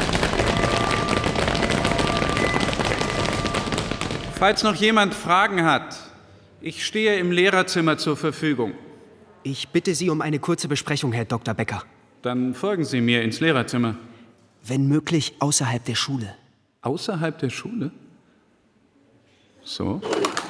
Speaker 9: Falls noch jemand Fragen hat, ich stehe im Lehrerzimmer zur Verfügung.
Speaker 12: Ich bitte Sie um eine kurze Besprechung, Herr Doktor Becker.
Speaker 9: Dann folgen Sie mir ins Lehrerzimmer.
Speaker 12: Wenn möglich, außerhalb der Schule.
Speaker 9: Außerhalb der Schule? So.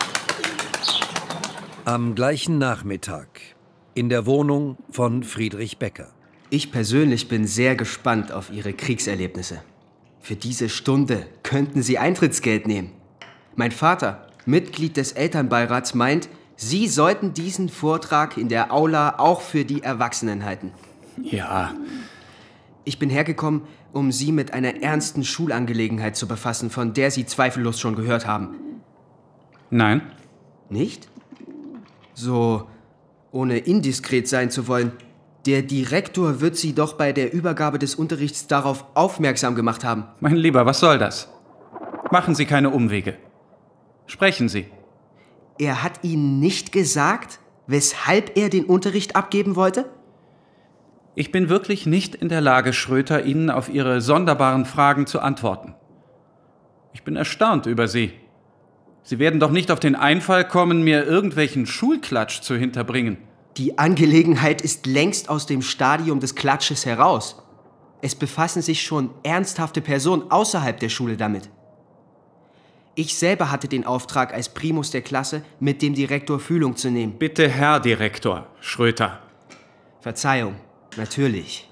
Speaker 2: Am gleichen Nachmittag in der Wohnung von Friedrich Becker.
Speaker 12: Ich persönlich bin sehr gespannt auf Ihre Kriegserlebnisse. Für diese Stunde könnten Sie Eintrittsgeld nehmen. Mein Vater, Mitglied des Elternbeirats, meint, Sie sollten diesen Vortrag in der Aula auch für die Erwachsenen halten.
Speaker 9: Ja.
Speaker 12: Ich bin hergekommen, um Sie mit einer ernsten Schulangelegenheit zu befassen, von der Sie zweifellos schon gehört haben.
Speaker 9: Nein.
Speaker 12: Nicht? So, ohne indiskret sein zu wollen, der Direktor wird Sie doch bei der Übergabe des Unterrichts darauf aufmerksam gemacht haben.
Speaker 9: Mein Lieber, was soll das? Machen Sie keine Umwege. Sprechen Sie.
Speaker 12: Er hat Ihnen nicht gesagt, weshalb er den Unterricht abgeben wollte?
Speaker 9: Ich bin wirklich nicht in der Lage, Schröter, Ihnen auf Ihre sonderbaren Fragen zu antworten. Ich bin erstaunt über Sie. Sie werden doch nicht auf den Einfall kommen, mir irgendwelchen Schulklatsch zu hinterbringen.
Speaker 12: Die Angelegenheit ist längst aus dem Stadium des Klatsches heraus. Es befassen sich schon ernsthafte Personen außerhalb der Schule damit. Ich selber hatte den Auftrag, als Primus der Klasse mit dem Direktor Fühlung zu nehmen.
Speaker 9: Bitte, Herr Direktor Schröter.
Speaker 12: Verzeihung, natürlich.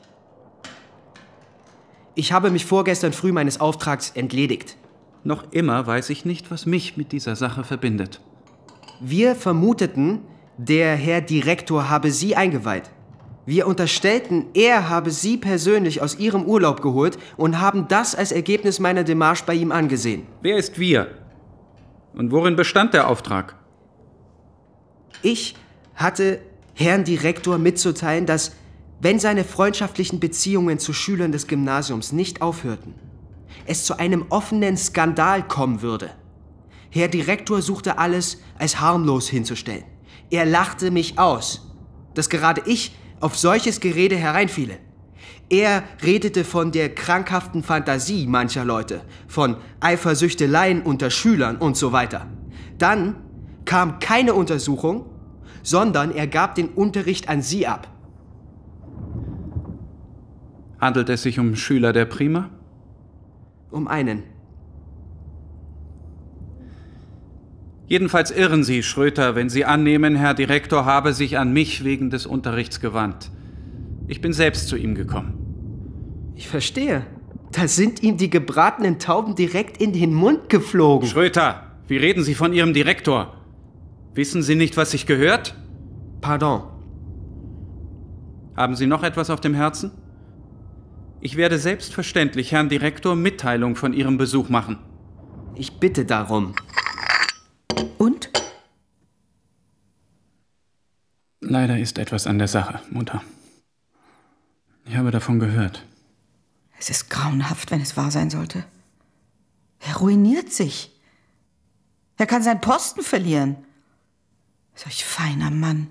Speaker 12: Ich habe mich vorgestern früh meines Auftrags entledigt.
Speaker 9: Noch immer weiß ich nicht, was mich mit dieser Sache verbindet.
Speaker 12: Wir vermuteten, der Herr Direktor habe Sie eingeweiht. Wir unterstellten, er habe Sie persönlich aus Ihrem Urlaub geholt und haben das als Ergebnis meiner Demarche bei ihm angesehen.
Speaker 9: Wer ist wir? Und worin bestand der Auftrag?
Speaker 12: Ich hatte Herrn Direktor mitzuteilen, dass, wenn seine freundschaftlichen Beziehungen zu Schülern des Gymnasiums nicht aufhörten, es zu einem offenen Skandal kommen würde. Herr Direktor suchte alles als harmlos hinzustellen. Er lachte mich aus, dass gerade ich auf solches Gerede hereinfiele. Er redete von der krankhaften Fantasie mancher Leute, von Eifersüchteleien unter Schülern und so weiter. Dann kam keine Untersuchung, sondern er gab den Unterricht an Sie ab.
Speaker 9: Handelt es sich um Schüler der Prima?
Speaker 12: Um einen.
Speaker 9: Jedenfalls irren Sie, Schröter, wenn Sie annehmen, Herr Direktor habe sich an mich wegen des Unterrichts gewandt. Ich bin selbst zu ihm gekommen.
Speaker 12: Ich verstehe. Da sind ihm die gebratenen Tauben direkt in den Mund geflogen.
Speaker 9: Schröter, wie reden Sie von Ihrem Direktor? Wissen Sie nicht, was sich gehört?
Speaker 12: Pardon.
Speaker 9: Haben Sie noch etwas auf dem Herzen? Ich werde selbstverständlich Herrn Direktor Mitteilung von Ihrem Besuch machen.
Speaker 12: Ich bitte darum.
Speaker 13: Und?
Speaker 9: Leider ist etwas an der Sache, Mutter. Ich habe davon gehört.
Speaker 13: Es ist grauenhaft, wenn es wahr sein sollte. Er ruiniert sich. Er kann seinen Posten verlieren. Solch feiner Mann.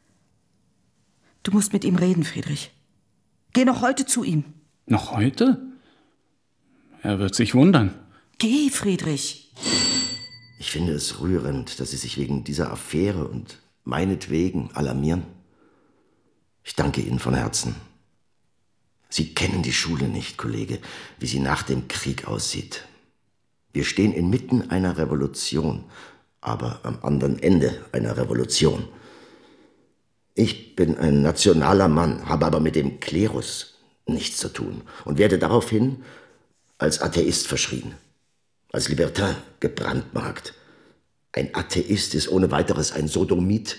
Speaker 13: Du musst mit ihm reden, Friedrich. Geh noch heute zu ihm.
Speaker 9: Noch heute? Er wird sich wundern.
Speaker 13: Geh, Friedrich.
Speaker 14: Ich finde es rührend, dass Sie sich wegen dieser Affäre und meinetwegen alarmieren. Ich danke Ihnen von Herzen. Sie kennen die Schule nicht, Kollege, wie sie nach dem Krieg aussieht. Wir stehen inmitten einer Revolution, aber am anderen Ende einer Revolution. Ich bin ein nationaler Mann, habe aber mit dem Klerus nichts zu tun und werde daraufhin als Atheist verschrien, als Libertin gebrandmarkt. Ein Atheist ist ohne weiteres ein Sodomit.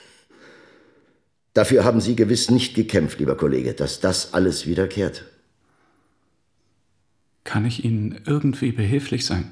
Speaker 14: Dafür haben Sie gewiss nicht gekämpft, lieber Kollege, dass das alles wiederkehrt.
Speaker 9: Kann ich Ihnen irgendwie behilflich sein?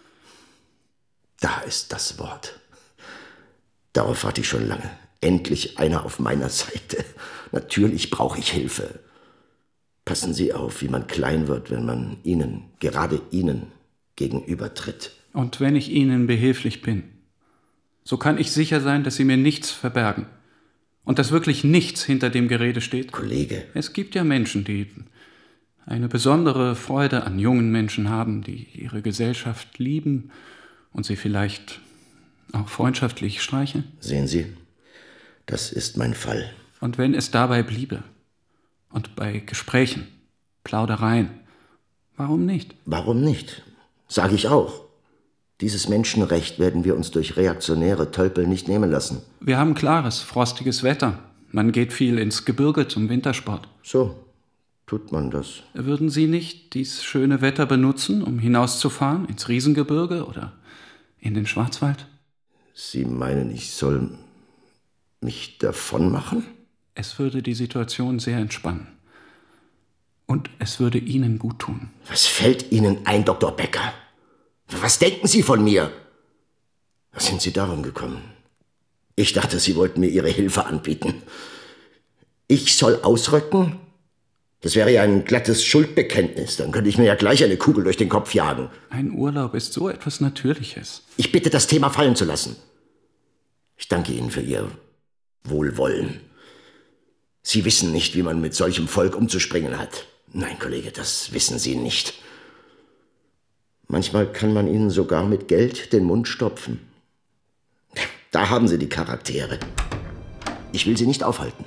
Speaker 14: Da ist das Wort. Darauf warte ich schon lange. Endlich einer auf meiner Seite. Natürlich brauche ich Hilfe. Passen Sie auf, wie man klein wird, wenn man Ihnen, gerade Ihnen, gegenübertritt.
Speaker 9: Und wenn ich Ihnen behilflich bin, so kann ich sicher sein, dass Sie mir nichts verbergen. Und dass wirklich nichts hinter dem Gerede steht.
Speaker 14: Kollege.
Speaker 9: Es gibt ja Menschen, die eine besondere Freude an jungen Menschen haben, die ihre Gesellschaft lieben und sie vielleicht auch freundschaftlich streicheln.
Speaker 14: Sehen Sie, das ist mein Fall.
Speaker 9: Und wenn es dabei bliebe Und bei Gesprächen, Plaudereien. Warum nicht?
Speaker 14: Warum nicht? Sage ich auch. Dieses Menschenrecht werden wir uns durch reaktionäre Tölpel nicht nehmen lassen.
Speaker 9: Wir haben klares, frostiges Wetter. Man geht viel ins Gebirge zum Wintersport.
Speaker 14: So, tut man das.
Speaker 9: Würden Sie nicht dies schöne Wetter benutzen, um hinauszufahren ins Riesengebirge oder in den Schwarzwald?
Speaker 14: Sie meinen, ich soll mich davon machen?
Speaker 9: Es würde die Situation sehr entspannen. Und es würde Ihnen gut tun.
Speaker 14: Was fällt Ihnen ein, Doktor Becker? Was denken Sie von mir? Was sind Sie darum gekommen? Ich dachte, Sie wollten mir Ihre Hilfe anbieten. Ich soll ausrücken? Das wäre ja ein glattes Schuldbekenntnis. Dann könnte ich mir ja gleich eine Kugel durch den Kopf jagen.
Speaker 9: Ein Urlaub ist so etwas Natürliches.
Speaker 14: Ich bitte, das Thema fallen zu lassen. Ich danke Ihnen für Ihr Wohlwollen. Sie wissen nicht, wie man mit solchem Volk umzuspringen hat. Nein, Kollege, das wissen Sie nicht. Manchmal kann man ihnen sogar mit Geld den Mund stopfen. Da haben Sie die Charaktere. Ich will Sie nicht aufhalten.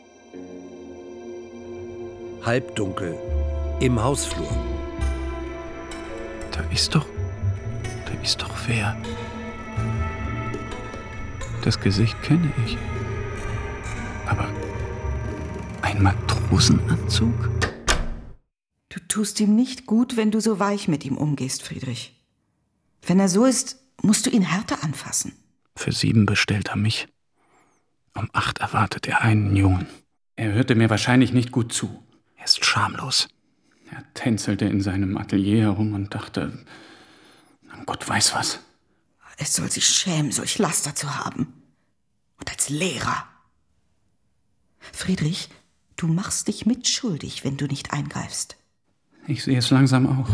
Speaker 2: Halbdunkel. Im Hausflur.
Speaker 9: Da ist doch... Da ist doch wer. Das Gesicht kenne ich. Aber ein Matrosenanzug?
Speaker 13: Du tust ihm nicht gut, wenn du so weich mit ihm umgehst, Friedrich. Wenn er so ist, musst du ihn härter anfassen.
Speaker 9: Für sieben bestellt er mich. Um acht erwartet er einen Jungen. Er hörte mir wahrscheinlich nicht gut zu. Er ist schamlos. Er tänzelte in seinem Atelier herum und dachte, Gott weiß was.
Speaker 13: Es soll sich schämen, solch Laster zu haben. Und als Lehrer. Friedrich, du machst dich mitschuldig, wenn du nicht eingreifst.
Speaker 9: Ich sehe es langsam auch.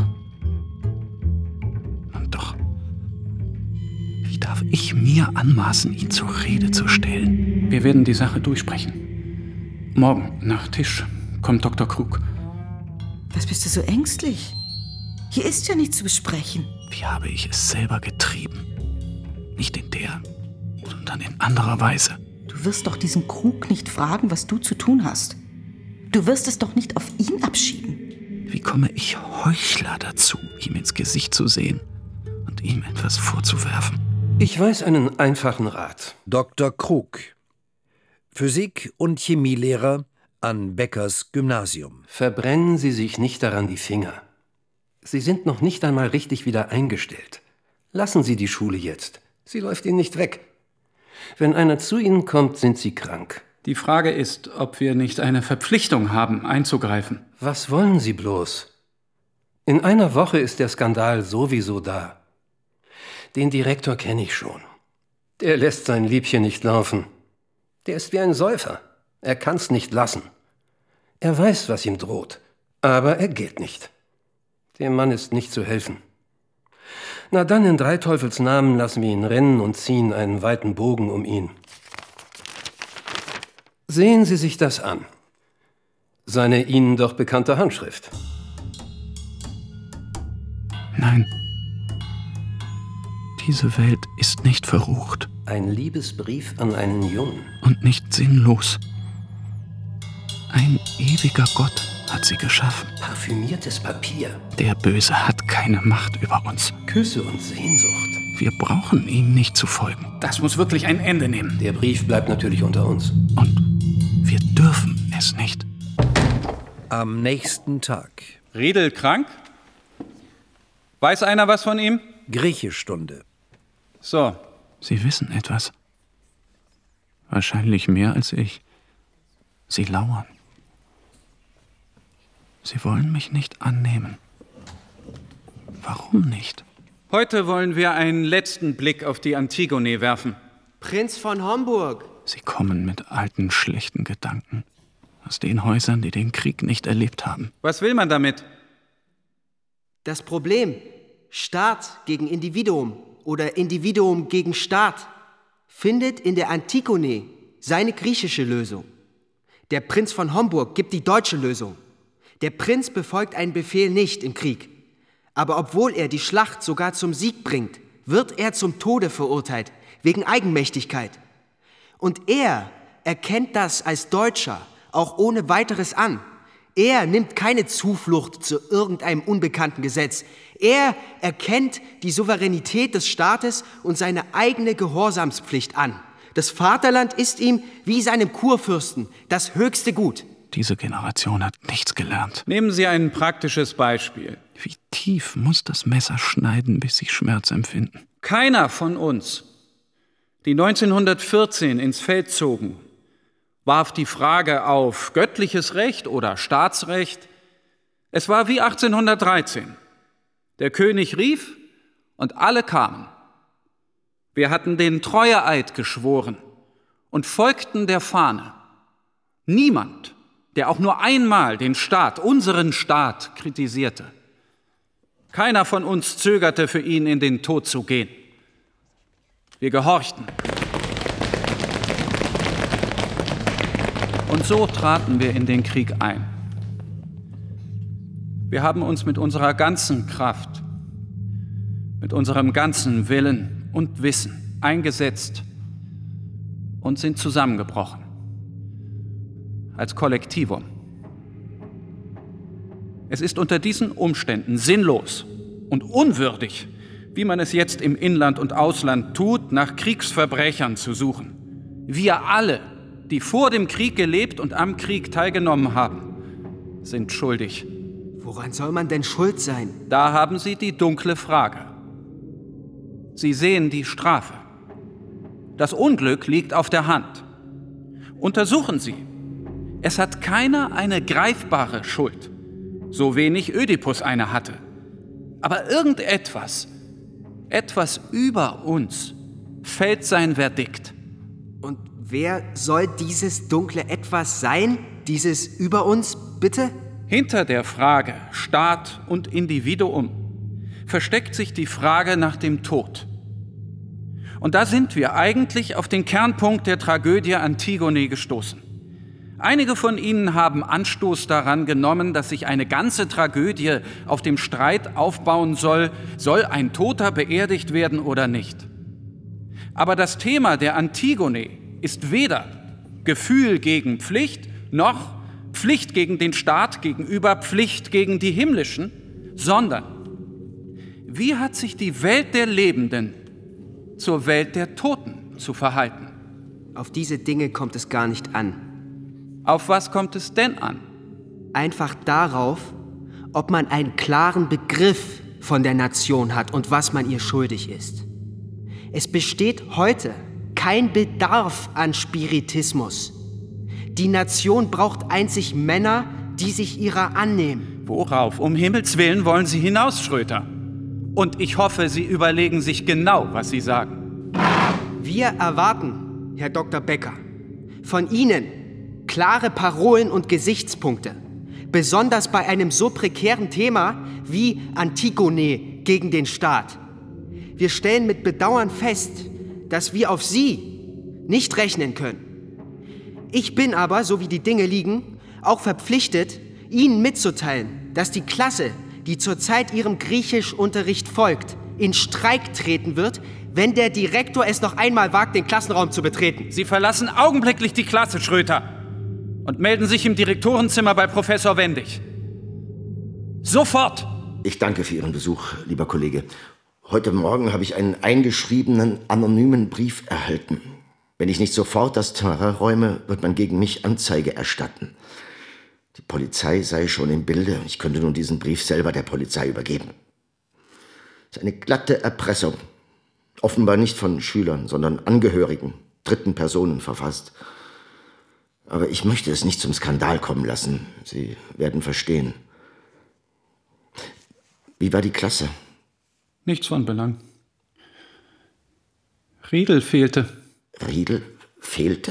Speaker 9: Und doch, wie darf ich mir anmaßen, ihn zur Rede zu stellen? Wir werden die Sache durchsprechen. Morgen nach Tisch kommt Doktor Krug.
Speaker 13: Was bist du so ängstlich? Hier ist ja nichts zu besprechen.
Speaker 9: Wie habe ich es selber getrieben? Nicht in der, sondern in anderer Weise.
Speaker 13: Du wirst doch diesen Krug nicht fragen, was du zu tun hast. Du wirst es doch nicht auf ihn abschieben.
Speaker 9: Wie komme ich Heuchler dazu, ihm ins Gesicht zu sehen und ihm etwas vorzuwerfen?
Speaker 15: Ich weiß einen einfachen Rat.
Speaker 2: Doktor Krug, Physik- und Chemielehrer an Beckers Gymnasium.
Speaker 15: Verbrennen Sie sich nicht daran die Finger. Sie sind noch nicht einmal richtig wieder eingestellt. Lassen Sie die Schule jetzt. Sie läuft Ihnen nicht weg. Wenn einer zu Ihnen kommt, sind Sie krank.
Speaker 9: Die Frage ist, ob wir nicht eine Verpflichtung haben, einzugreifen.
Speaker 15: Was wollen Sie bloß? In einer Woche ist der Skandal sowieso da. Den Direktor kenne ich schon. Der lässt sein Liebchen nicht laufen. Der ist wie ein Säufer. Er kann's nicht lassen. Er weiß, was ihm droht. Aber er geht nicht. Dem Mann ist nicht zu helfen. Na dann, in drei Teufels Namen lassen wir ihn rennen und ziehen einen weiten Bogen um ihn. Sehen Sie sich das an. Seine Ihnen doch bekannte Handschrift.
Speaker 9: Nein. Diese Welt ist nicht verrucht.
Speaker 15: Ein Liebesbrief an einen Jungen.
Speaker 9: Und nicht sinnlos. Ein ewiger Gott hat sie geschaffen.
Speaker 15: Parfümiertes Papier.
Speaker 9: Der Böse hat keine Macht über uns.
Speaker 15: Küsse und Sehnsucht.
Speaker 9: Wir brauchen ihm nicht zu folgen. Das muss wirklich ein Ende nehmen.
Speaker 15: Der Brief bleibt natürlich unter uns.
Speaker 9: Und wir dürfen es nicht.
Speaker 2: Am nächsten Tag.
Speaker 9: Riedel krank? Weiß einer was von ihm?
Speaker 2: Griechischstunde.
Speaker 9: So. Sie wissen etwas. Wahrscheinlich mehr als ich. Sie lauern. Sie wollen mich nicht annehmen. Warum nicht? Heute wollen wir einen letzten Blick auf die Antigone werfen.
Speaker 12: Prinz von Homburg.
Speaker 9: Sie kommen mit alten, schlechten Gedanken. Aus den Häusern, die den Krieg nicht erlebt haben. Was will man damit?
Speaker 12: Das Problem, Staat gegen Individuum oder Individuum gegen Staat, findet in der Antigone seine griechische Lösung. Der Prinz von Homburg gibt die deutsche Lösung. Der Prinz befolgt einen Befehl nicht im Krieg. Aber obwohl er die Schlacht sogar zum Sieg bringt, wird er zum Tode verurteilt, wegen Eigenmächtigkeit. Und er erkennt das als Deutscher auch ohne weiteres an, Er nimmt keine Zuflucht zu irgendeinem unbekannten Gesetz. Er erkennt die Souveränität des Staates und seine eigene Gehorsamspflicht an. Das Vaterland ist ihm, wie seinem Kurfürsten, das höchste Gut.
Speaker 9: Diese Generation hat nichts gelernt.
Speaker 16: Nehmen Sie ein praktisches Beispiel.
Speaker 9: Wie tief muss das Messer schneiden, bis Sie Schmerz empfinden?
Speaker 16: Keiner von uns, die neunzehnhundertvierzehn ins Feld zogen, warf die Frage auf göttliches Recht oder Staatsrecht. Es war wie achtzehnhundertdreizehn. Der König rief und alle kamen. Wir hatten den Treueeid geschworen und folgten der Fahne. Niemand, der auch nur einmal den Staat, unseren Staat, kritisierte. Keiner von uns zögerte, für ihn in den Tod zu gehen. Wir gehorchten. Und so traten wir in den Krieg ein. Wir haben uns mit unserer ganzen Kraft, mit unserem ganzen Willen und Wissen eingesetzt und sind zusammengebrochen. Als Kollektivum. Es ist unter diesen Umständen sinnlos und unwürdig, wie man es jetzt im Inland und Ausland tut, nach Kriegsverbrechern zu suchen. Wir alle, die vor dem Krieg gelebt und am Krieg teilgenommen haben, sind schuldig.
Speaker 12: Woran soll man denn schuld sein?
Speaker 16: Da haben Sie die dunkle Frage. Sie sehen die Strafe. Das Unglück liegt auf der Hand. Untersuchen Sie. Es hat keiner eine greifbare Schuld, so wenig Ödipus eine hatte. Aber irgendetwas, etwas über uns, fällt sein Verdikt.
Speaker 12: Und wer soll dieses dunkle Etwas sein, dieses über uns, bitte?
Speaker 16: Hinter der Frage Staat und Individuum versteckt sich die Frage nach dem Tod. Und da sind wir eigentlich auf den Kernpunkt der Tragödie Antigone gestoßen. Einige von Ihnen haben Anstoß daran genommen, dass sich eine ganze Tragödie auf dem Streit aufbauen soll, soll ein Toter beerdigt werden oder nicht. Aber das Thema der Antigone ist weder Gefühl gegen Pflicht, noch Pflicht gegen den Staat gegenüber Pflicht gegen die Himmlischen, sondern wie hat sich die Welt der Lebenden zur Welt der Toten zu verhalten?
Speaker 12: Auf diese Dinge kommt es gar nicht an.
Speaker 16: Auf was kommt es denn an?
Speaker 12: Einfach darauf, ob man einen klaren Begriff von der Nation hat und was man ihr schuldig ist. Es besteht heute kein Bedarf an Spiritismus. Die Nation braucht einzig Männer, die sich ihrer annehmen.
Speaker 16: Worauf, um Himmels Willen, wollen Sie hinaus, Schröter? Und ich hoffe, Sie überlegen sich genau, was Sie sagen.
Speaker 12: Wir erwarten, Herr Doktor Becker, von Ihnen klare Parolen und Gesichtspunkte, besonders bei einem so prekären Thema wie Antigone gegen den Staat. Wir stellen mit Bedauern fest, dass wir auf Sie nicht rechnen können. Ich bin aber, so wie die Dinge liegen, auch verpflichtet, Ihnen mitzuteilen, dass die Klasse, die zurzeit Ihrem Griechischunterricht folgt, in Streik treten wird, wenn der Direktor es noch einmal wagt, den Klassenraum zu betreten.
Speaker 16: Sie verlassen augenblicklich die Klasse, Schröter, und melden sich im Direktorenzimmer bei Professor Wendig. Sofort!
Speaker 14: Ich danke für Ihren Besuch, lieber Kollege. Heute Morgen habe ich einen eingeschriebenen, anonymen Brief erhalten. Wenn ich nicht sofort das Terrain räume, wird man gegen mich Anzeige erstatten. Die Polizei sei schon im Bilde. Ich könnte nun diesen Brief selber der Polizei übergeben. Es ist eine glatte Erpressung. Offenbar nicht von Schülern, sondern Angehörigen, dritten Personen verfasst. Aber ich möchte es nicht zum Skandal kommen lassen. Sie werden verstehen. Wie war die Klasse?
Speaker 16: Nichts von Belang. Riedel fehlte.
Speaker 14: Riedel fehlte?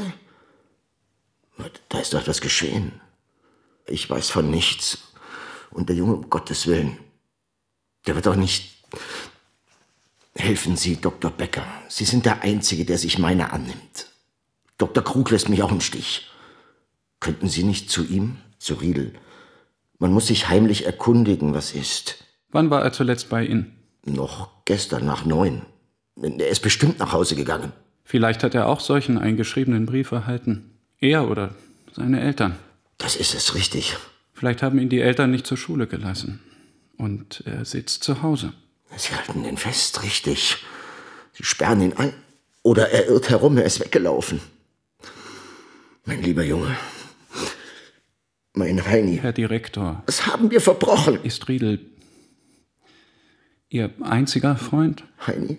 Speaker 14: Da ist doch etwas geschehen. Ich weiß von nichts. Und der Junge, um Gottes Willen, der wird doch nicht... Helfen Sie, Doktor Becker. Sie sind der Einzige, der sich meiner annimmt. Doktor Krug lässt mich auch im Stich. Könnten Sie nicht zu ihm, zu Riedel? Man muss sich heimlich erkundigen, was ist.
Speaker 16: Wann war er zuletzt bei Ihnen?
Speaker 14: Noch gestern nach neun. Er ist bestimmt nach Hause gegangen.
Speaker 16: Vielleicht hat er auch solchen eingeschriebenen Brief erhalten. Er oder seine Eltern.
Speaker 14: Das ist es, richtig.
Speaker 9: Vielleicht haben ihn die Eltern nicht zur Schule gelassen. Und er sitzt zu Hause.
Speaker 14: Sie halten ihn fest, richtig. Sie sperren ihn ein. Oder er irrt herum, er ist weggelaufen. Mein lieber Junge. Mein Heini.
Speaker 9: Herr Direktor.
Speaker 14: Was haben wir verbrochen?
Speaker 9: Ist Riedel Ihr einziger Freund?
Speaker 14: Heini?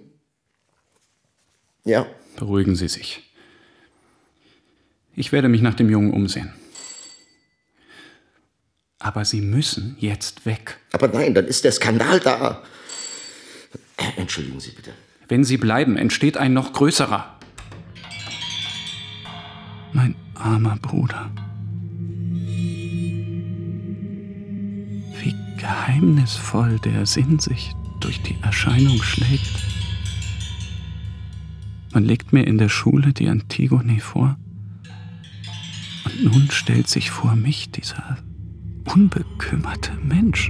Speaker 14: Ja.
Speaker 9: Beruhigen Sie sich. Ich werde mich nach dem Jungen umsehen. Aber Sie müssen jetzt weg.
Speaker 14: Aber nein, dann ist der Skandal da. Entschuldigen Sie bitte.
Speaker 9: Wenn Sie bleiben, entsteht ein noch größerer. Mein armer Bruder. Wie geheimnisvoll der Sinn sich durch die Erscheinung schlägt. Man legt mir in der Schule die Antigone vor. Und nun stellt sich vor mich dieser unbekümmerte Mensch.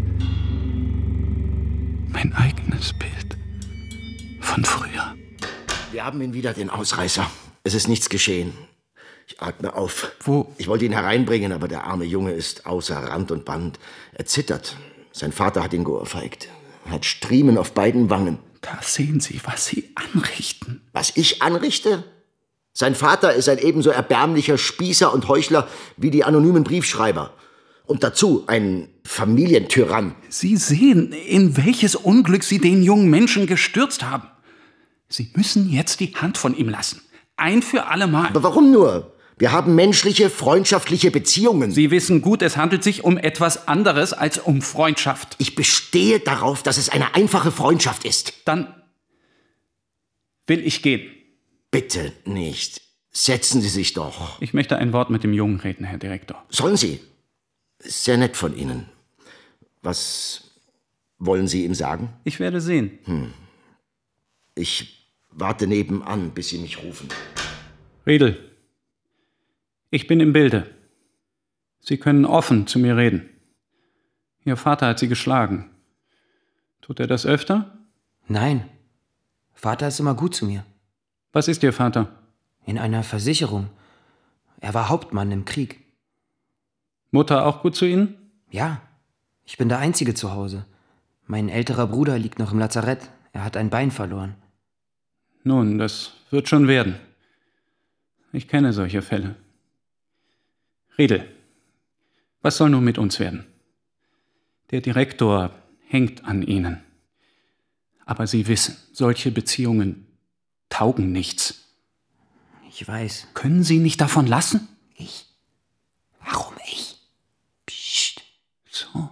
Speaker 9: Mein eigenes Bild von früher.
Speaker 14: Wir haben ihn wieder, den Ausreißer. Es ist nichts geschehen. Ich atme auf.
Speaker 9: Wo?
Speaker 14: Ich wollte ihn hereinbringen, aber der arme Junge ist außer Rand und Band. Er zittert. Sein Vater hat ihn geohrfeigt. Er hat Striemen auf beiden Wangen.
Speaker 9: Da sehen Sie, was Sie anrichten.
Speaker 14: Was ich anrichte? Sein Vater ist ein ebenso erbärmlicher Spießer und Heuchler wie die anonymen Briefschreiber. Und dazu ein Familientyrann.
Speaker 9: Sie sehen, in welches Unglück Sie den jungen Menschen gestürzt haben. Sie müssen jetzt die Hand von ihm lassen. Ein für alle Mal.
Speaker 14: Aber warum nur? Wir haben menschliche, freundschaftliche Beziehungen.
Speaker 9: Sie wissen gut, es handelt sich um etwas anderes als um Freundschaft.
Speaker 14: Ich bestehe darauf, dass es eine einfache Freundschaft ist.
Speaker 9: Dann will ich gehen.
Speaker 14: Bitte nicht. Setzen Sie sich doch.
Speaker 9: Ich möchte ein Wort mit dem Jungen reden, Herr Direktor.
Speaker 14: Sollen Sie? Ist sehr nett von Ihnen. Was wollen Sie ihm sagen?
Speaker 9: Ich werde sehen.
Speaker 14: Hm. Ich warte nebenan, bis Sie mich rufen.
Speaker 9: Riedel, ich bin im Bilde. Sie können offen zu mir reden. Ihr Vater hat Sie geschlagen. Tut er das öfter?
Speaker 17: Nein. Vater ist immer gut zu mir.
Speaker 9: Was ist Ihr Vater?
Speaker 17: In einer Versicherung. Er war Hauptmann im Krieg.
Speaker 9: Mutter auch gut zu Ihnen?
Speaker 17: Ja. Ich bin der Einzige zu Hause. Mein älterer Bruder liegt noch im Lazarett. Er hat ein Bein verloren.
Speaker 9: Nun, das wird schon werden. Ich kenne solche Fälle. Riedel, was soll nun mit uns werden? Der Direktor hängt an Ihnen. Aber Sie wissen, solche Beziehungen taugen nichts.
Speaker 17: Ich weiß.
Speaker 9: Können Sie nicht davon lassen?
Speaker 17: Ich? Warum ich? Psst.
Speaker 9: So.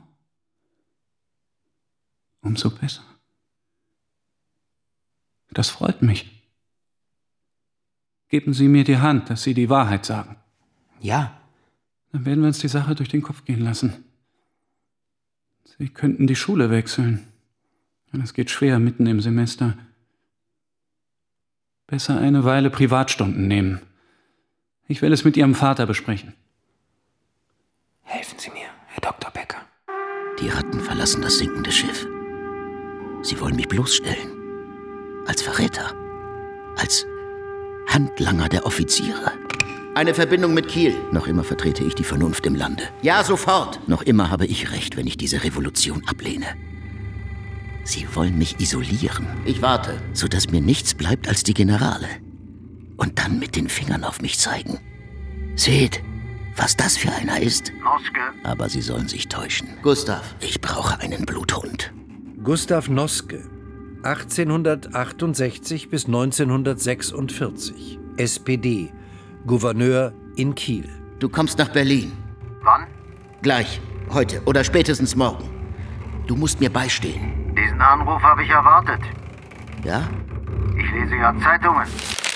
Speaker 9: Umso besser. Das freut mich. Geben Sie mir die Hand, dass Sie die Wahrheit sagen.
Speaker 17: Ja.
Speaker 9: Dann werden wir uns die Sache durch den Kopf gehen lassen. Sie könnten die Schule wechseln. Das geht schwer mitten im Semester. Besser eine Weile Privatstunden nehmen. Ich will es mit Ihrem Vater besprechen.
Speaker 17: Helfen Sie mir, Herr Doktor Becker.
Speaker 10: Die Ratten verlassen das sinkende Schiff. Sie wollen mich bloßstellen. Als Verräter. Als Handlanger der Offiziere. Eine Verbindung mit Kiel. Noch immer vertrete ich die Vernunft im Lande. Ja, sofort. Noch immer habe ich recht, wenn ich diese Revolution ablehne. Sie wollen mich isolieren. Ich warte. Sodass mir nichts bleibt als die Generale. Und dann mit den Fingern auf mich zeigen. Seht, was das für einer ist.
Speaker 18: Noske.
Speaker 10: Aber Sie sollen sich täuschen. Gustav, ich brauche einen Bluthund.
Speaker 2: Gustav Noske, achtzehnhundertachtundsechzig bis neunzehnhundertsechsundvierzig, S P D, Gouverneur in Kiel.
Speaker 10: Du kommst nach Berlin.
Speaker 18: Wann?
Speaker 10: Gleich, heute oder spätestens morgen. Du musst mir beistehen.
Speaker 18: Diesen Anruf habe ich erwartet.
Speaker 10: Ja?
Speaker 18: Ich lese ja Zeitungen.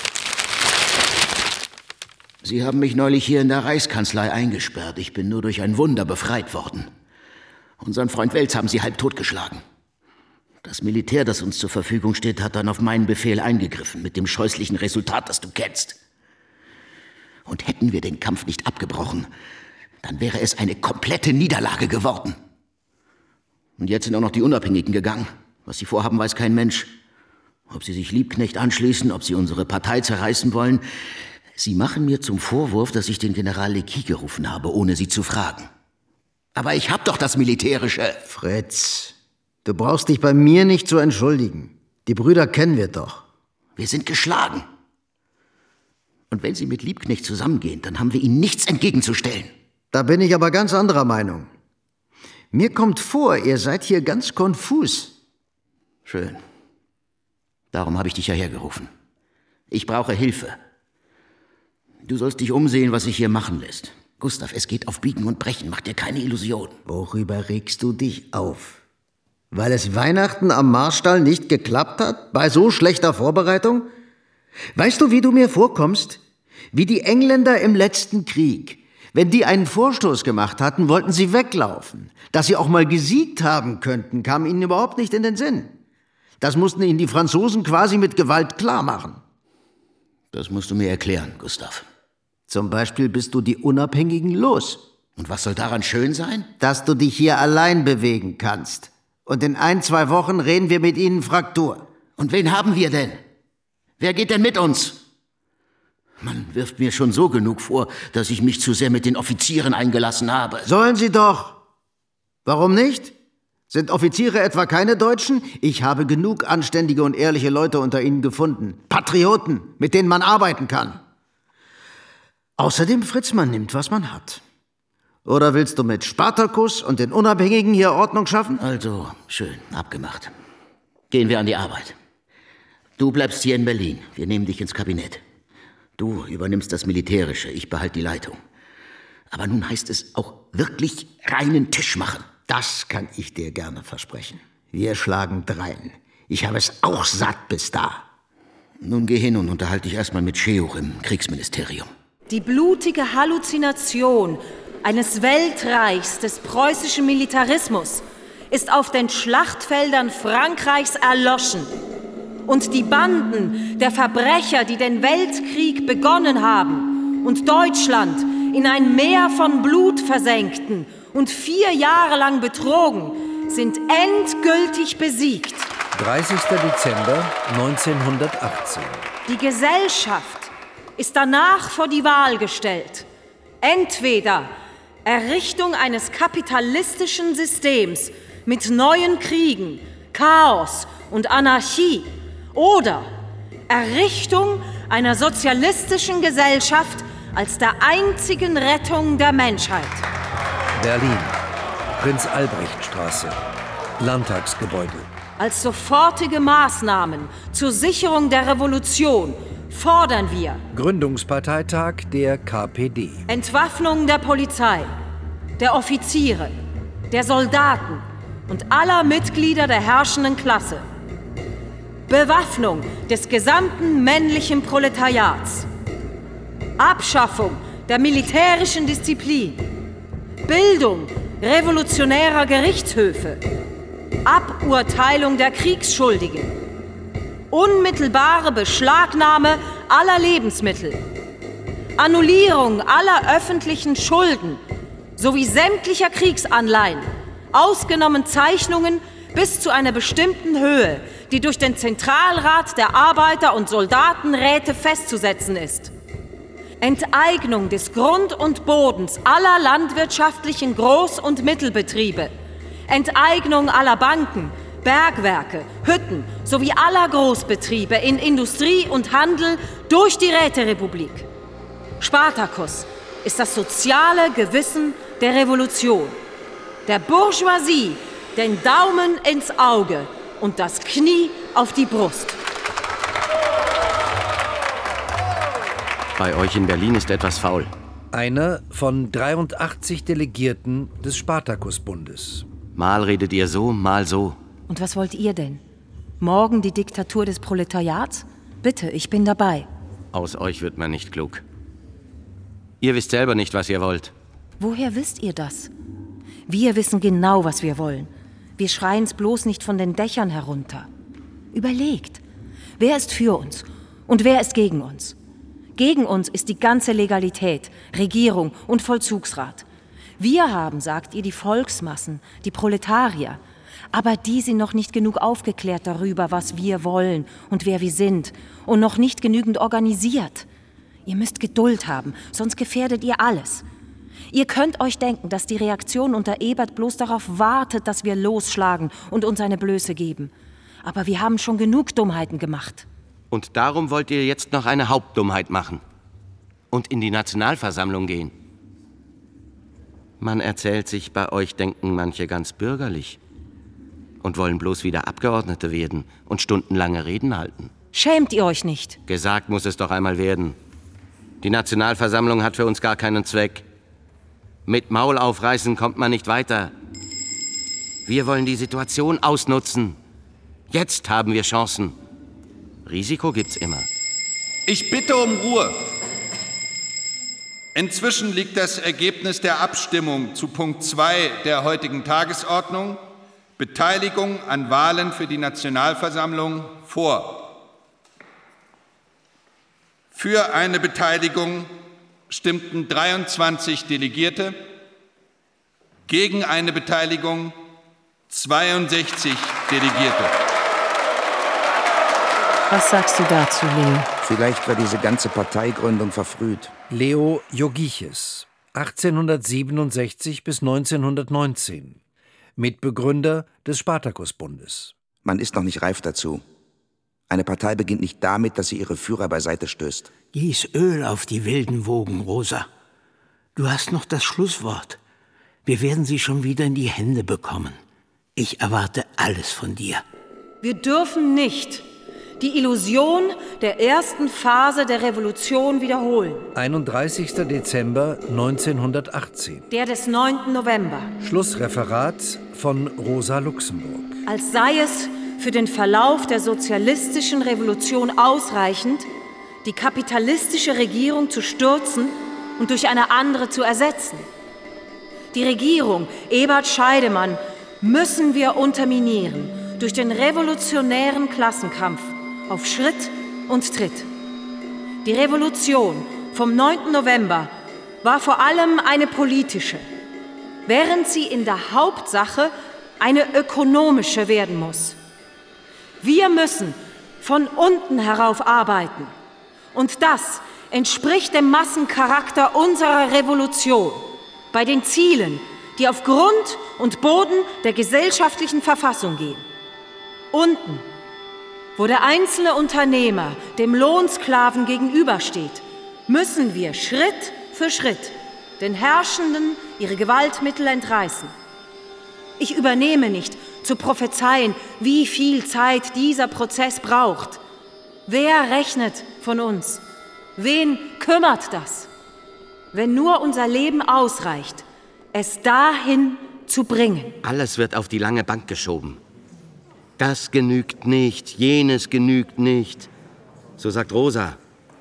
Speaker 10: Sie haben mich neulich hier in der Reichskanzlei eingesperrt. Ich bin nur durch ein Wunder befreit worden. Unseren Freund Welz haben sie halb totgeschlagen. Das Militär, das uns zur Verfügung steht, hat dann auf meinen Befehl eingegriffen, mit dem scheußlichen Resultat, das du kennst. Und hätten wir den Kampf nicht abgebrochen, dann wäre es eine komplette Niederlage geworden. Und jetzt sind auch noch die Unabhängigen gegangen. Was sie vorhaben, weiß kein Mensch. Ob sie sich Liebknecht anschließen, ob sie unsere Partei zerreißen wollen. Sie machen mir zum Vorwurf, dass ich den General Lecky gerufen habe, ohne sie zu fragen. Aber ich hab doch das Militärische.
Speaker 4: Fritz, du brauchst dich bei mir nicht zu entschuldigen. Die Brüder kennen wir doch.
Speaker 10: Wir sind geschlagen. Und wenn Sie mit Liebknecht zusammengehen, dann haben wir Ihnen nichts entgegenzustellen.
Speaker 4: Da bin ich aber ganz anderer Meinung. Mir kommt vor, ihr seid hier ganz konfus.
Speaker 10: Schön. Darum habe ich dich ja hergerufen. Ich brauche Hilfe. Du sollst dich umsehen, was sich hier machen lässt. Gustav, es geht auf Biegen und Brechen. Mach dir keine Illusion.
Speaker 4: Worüber regst du dich auf? Weil es Weihnachten am Marstall nicht geklappt hat? Bei so schlechter Vorbereitung? Weißt du, wie du mir vorkommst? Wie die Engländer im letzten Krieg. Wenn die einen Vorstoß gemacht hatten, wollten sie weglaufen. Dass sie auch mal gesiegt haben könnten, kam ihnen überhaupt nicht in den Sinn. Das mussten ihnen die Franzosen quasi mit Gewalt klar machen.
Speaker 10: Das musst du mir erklären, Gustav.
Speaker 4: Zum Beispiel bist du die Unabhängigen los.
Speaker 10: Und was soll daran schön sein?
Speaker 4: Dass du dich hier allein bewegen kannst. Und in ein, zwei Wochen reden wir mit ihnen Fraktur.
Speaker 10: Und wen haben wir denn? Wer geht denn mit uns? Man wirft mir schon so genug vor, dass ich mich zu sehr mit den Offizieren eingelassen habe.
Speaker 4: Sollen sie doch. Warum nicht? Sind Offiziere etwa keine Deutschen? Ich habe genug anständige und ehrliche Leute unter ihnen gefunden. Patrioten, mit denen man arbeiten kann. Außerdem, Fritz, man nimmt, was man hat. Oder willst du mit Spartacus und den Unabhängigen hier Ordnung schaffen?
Speaker 10: Also, schön, abgemacht. Gehen wir an die Arbeit. Du bleibst hier in Berlin. Wir nehmen dich ins Kabinett. Du übernimmst das Militärische, ich behalte die Leitung. Aber nun heißt es auch wirklich reinen Tisch machen.
Speaker 4: Das kann ich dir gerne versprechen. Wir schlagen drein. Ich habe es auch satt bis da.
Speaker 10: Nun geh hin und unterhalte dich erstmal mit Scheuch im Kriegsministerium.
Speaker 6: Die blutige Halluzination eines Weltreichs des preußischen Militarismus ist auf den Schlachtfeldern Frankreichs erloschen. Und die Banden der Verbrecher, die den Weltkrieg begonnen haben und Deutschland in ein Meer von Blut versenkten und vier Jahre lang betrogen, sind endgültig besiegt.
Speaker 2: dreißigster Dezember neunzehnhundertachtzehn.
Speaker 6: Die Gesellschaft ist danach vor die Wahl gestellt. Entweder Errichtung eines kapitalistischen Systems mit neuen Kriegen, Chaos und Anarchie oder Errichtung einer sozialistischen Gesellschaft als der einzigen Rettung der Menschheit.
Speaker 2: Berlin, Prinz-Albrecht-Straße, Landtagsgebäude.
Speaker 6: Als sofortige Maßnahmen zur Sicherung der Revolution fordern wir
Speaker 2: Gründungsparteitag der K P D.
Speaker 6: Entwaffnung der Polizei, der Offiziere, der Soldaten und aller Mitglieder der herrschenden Klasse. Bewaffnung des gesamten männlichen Proletariats. Abschaffung der militärischen Disziplin. Bildung revolutionärer Gerichtshöfe. Aburteilung der Kriegsschuldigen. Unmittelbare Beschlagnahme aller Lebensmittel. Annullierung aller öffentlichen Schulden sowie sämtlicher Kriegsanleihen, ausgenommen Zeichnungen bis zu einer bestimmten Höhe, die durch den Zentralrat der Arbeiter- und Soldatenräte festzusetzen ist. Enteignung des Grund und Bodens aller landwirtschaftlichen Groß- und Mittelbetriebe. Enteignung aller Banken, Bergwerke, Hütten sowie aller Großbetriebe in Industrie und Handel durch die Räterepublik. Spartacus ist das soziale Gewissen der Revolution. Der Bourgeoisie den Daumen ins Auge und das Knie auf die Brust.
Speaker 5: Bei euch in Berlin ist etwas faul.
Speaker 2: Einer von dreiundachtzig Delegierten des Spartakusbundes.
Speaker 5: Mal redet ihr so, mal so.
Speaker 6: Und was wollt ihr denn? Morgen die Diktatur des Proletariats? Bitte, ich bin dabei.
Speaker 5: Aus euch wird man nicht klug. Ihr wisst selber nicht, was ihr wollt.
Speaker 6: Woher wisst ihr das? Wir wissen genau, was wir wollen. Wir schreien's bloß nicht von den Dächern herunter. Überlegt, wer ist für uns und wer ist gegen uns? Gegen uns ist die ganze Legalität, Regierung und Vollzugsrat. Wir haben, sagt ihr, die Volksmassen, die Proletarier. Aber die sind noch nicht genug aufgeklärt darüber, was wir wollen und wer wir sind. Und noch nicht genügend organisiert. Ihr müsst Geduld haben, sonst gefährdet ihr alles. Ihr könnt euch denken, dass die Reaktion unter Ebert bloß darauf wartet, dass wir losschlagen und uns eine Blöße geben. Aber wir haben schon genug Dummheiten gemacht.
Speaker 5: Und darum wollt ihr jetzt noch eine Hauptdummheit machen und in die Nationalversammlung gehen. Man erzählt sich, bei euch denken manche ganz bürgerlich und wollen bloß wieder Abgeordnete werden und stundenlange Reden halten.
Speaker 6: Schämt ihr euch nicht?
Speaker 5: Gesagt muss es doch einmal werden. Die Nationalversammlung hat für uns gar keinen Zweck. Mit Maul aufreißen kommt man nicht weiter. Wir wollen die Situation ausnutzen. Jetzt haben wir Chancen. Risiko gibt's immer.
Speaker 11: Ich bitte um Ruhe. Inzwischen liegt das Ergebnis der Abstimmung zu Punkt zwei der heutigen Tagesordnung, Beteiligung an Wahlen für die Nationalversammlung, vor. Für eine Beteiligung stimmten dreiundzwanzig Delegierte, gegen eine Beteiligung zweiundsechzig Delegierte.
Speaker 6: Was sagst du dazu, Leo?
Speaker 21: Vielleicht war diese ganze Parteigründung verfrüht.
Speaker 2: Leo Jogiches, achtzehnhundertsiebenundsechzig bis neunzehnhundertneunzehn, Mitbegründer des Spartakusbundes.
Speaker 21: Man ist noch nicht reif dazu. Eine Partei beginnt nicht damit, dass sie ihre Führer beiseite stößt.
Speaker 1: Gieß Öl auf die wilden Wogen, Rosa. Du hast noch das Schlusswort. Wir werden sie schon wieder in die Hände bekommen. Ich erwarte alles von dir.
Speaker 6: Wir dürfen nicht die Illusion der ersten Phase der Revolution wiederholen.
Speaker 2: einunddreißigster Dezember neunzehnhundertachtzehn.
Speaker 6: Der des neunten November.
Speaker 2: Schlussreferat von Rosa Luxemburg.
Speaker 6: Als sei es für den Verlauf der sozialistischen Revolution ausreichend, die kapitalistische Regierung zu stürzen und durch eine andere zu ersetzen. Die Regierung Ebert Scheidemann müssen wir unterminieren durch den revolutionären Klassenkampf auf Schritt und Tritt. Die Revolution vom neunten November war vor allem eine politische, während sie in der Hauptsache eine ökonomische werden muss. Wir müssen von unten herauf arbeiten. Und das entspricht dem Massencharakter unserer Revolution. Bei den Zielen, die auf Grund und Boden der gesellschaftlichen Verfassung gehen. Unten, wo der einzelne Unternehmer dem Lohnsklaven gegenübersteht, müssen wir Schritt für Schritt den Herrschenden ihre Gewaltmittel entreißen. Ich übernehme nicht, zu prophezeien, wie viel Zeit dieser Prozess braucht. Wer rechnet von uns? Wen kümmert das? Wenn nur unser Leben ausreicht, es dahin zu bringen.
Speaker 5: Alles wird auf die lange Bank geschoben. Das genügt nicht, jenes genügt nicht. So sagt Rosa.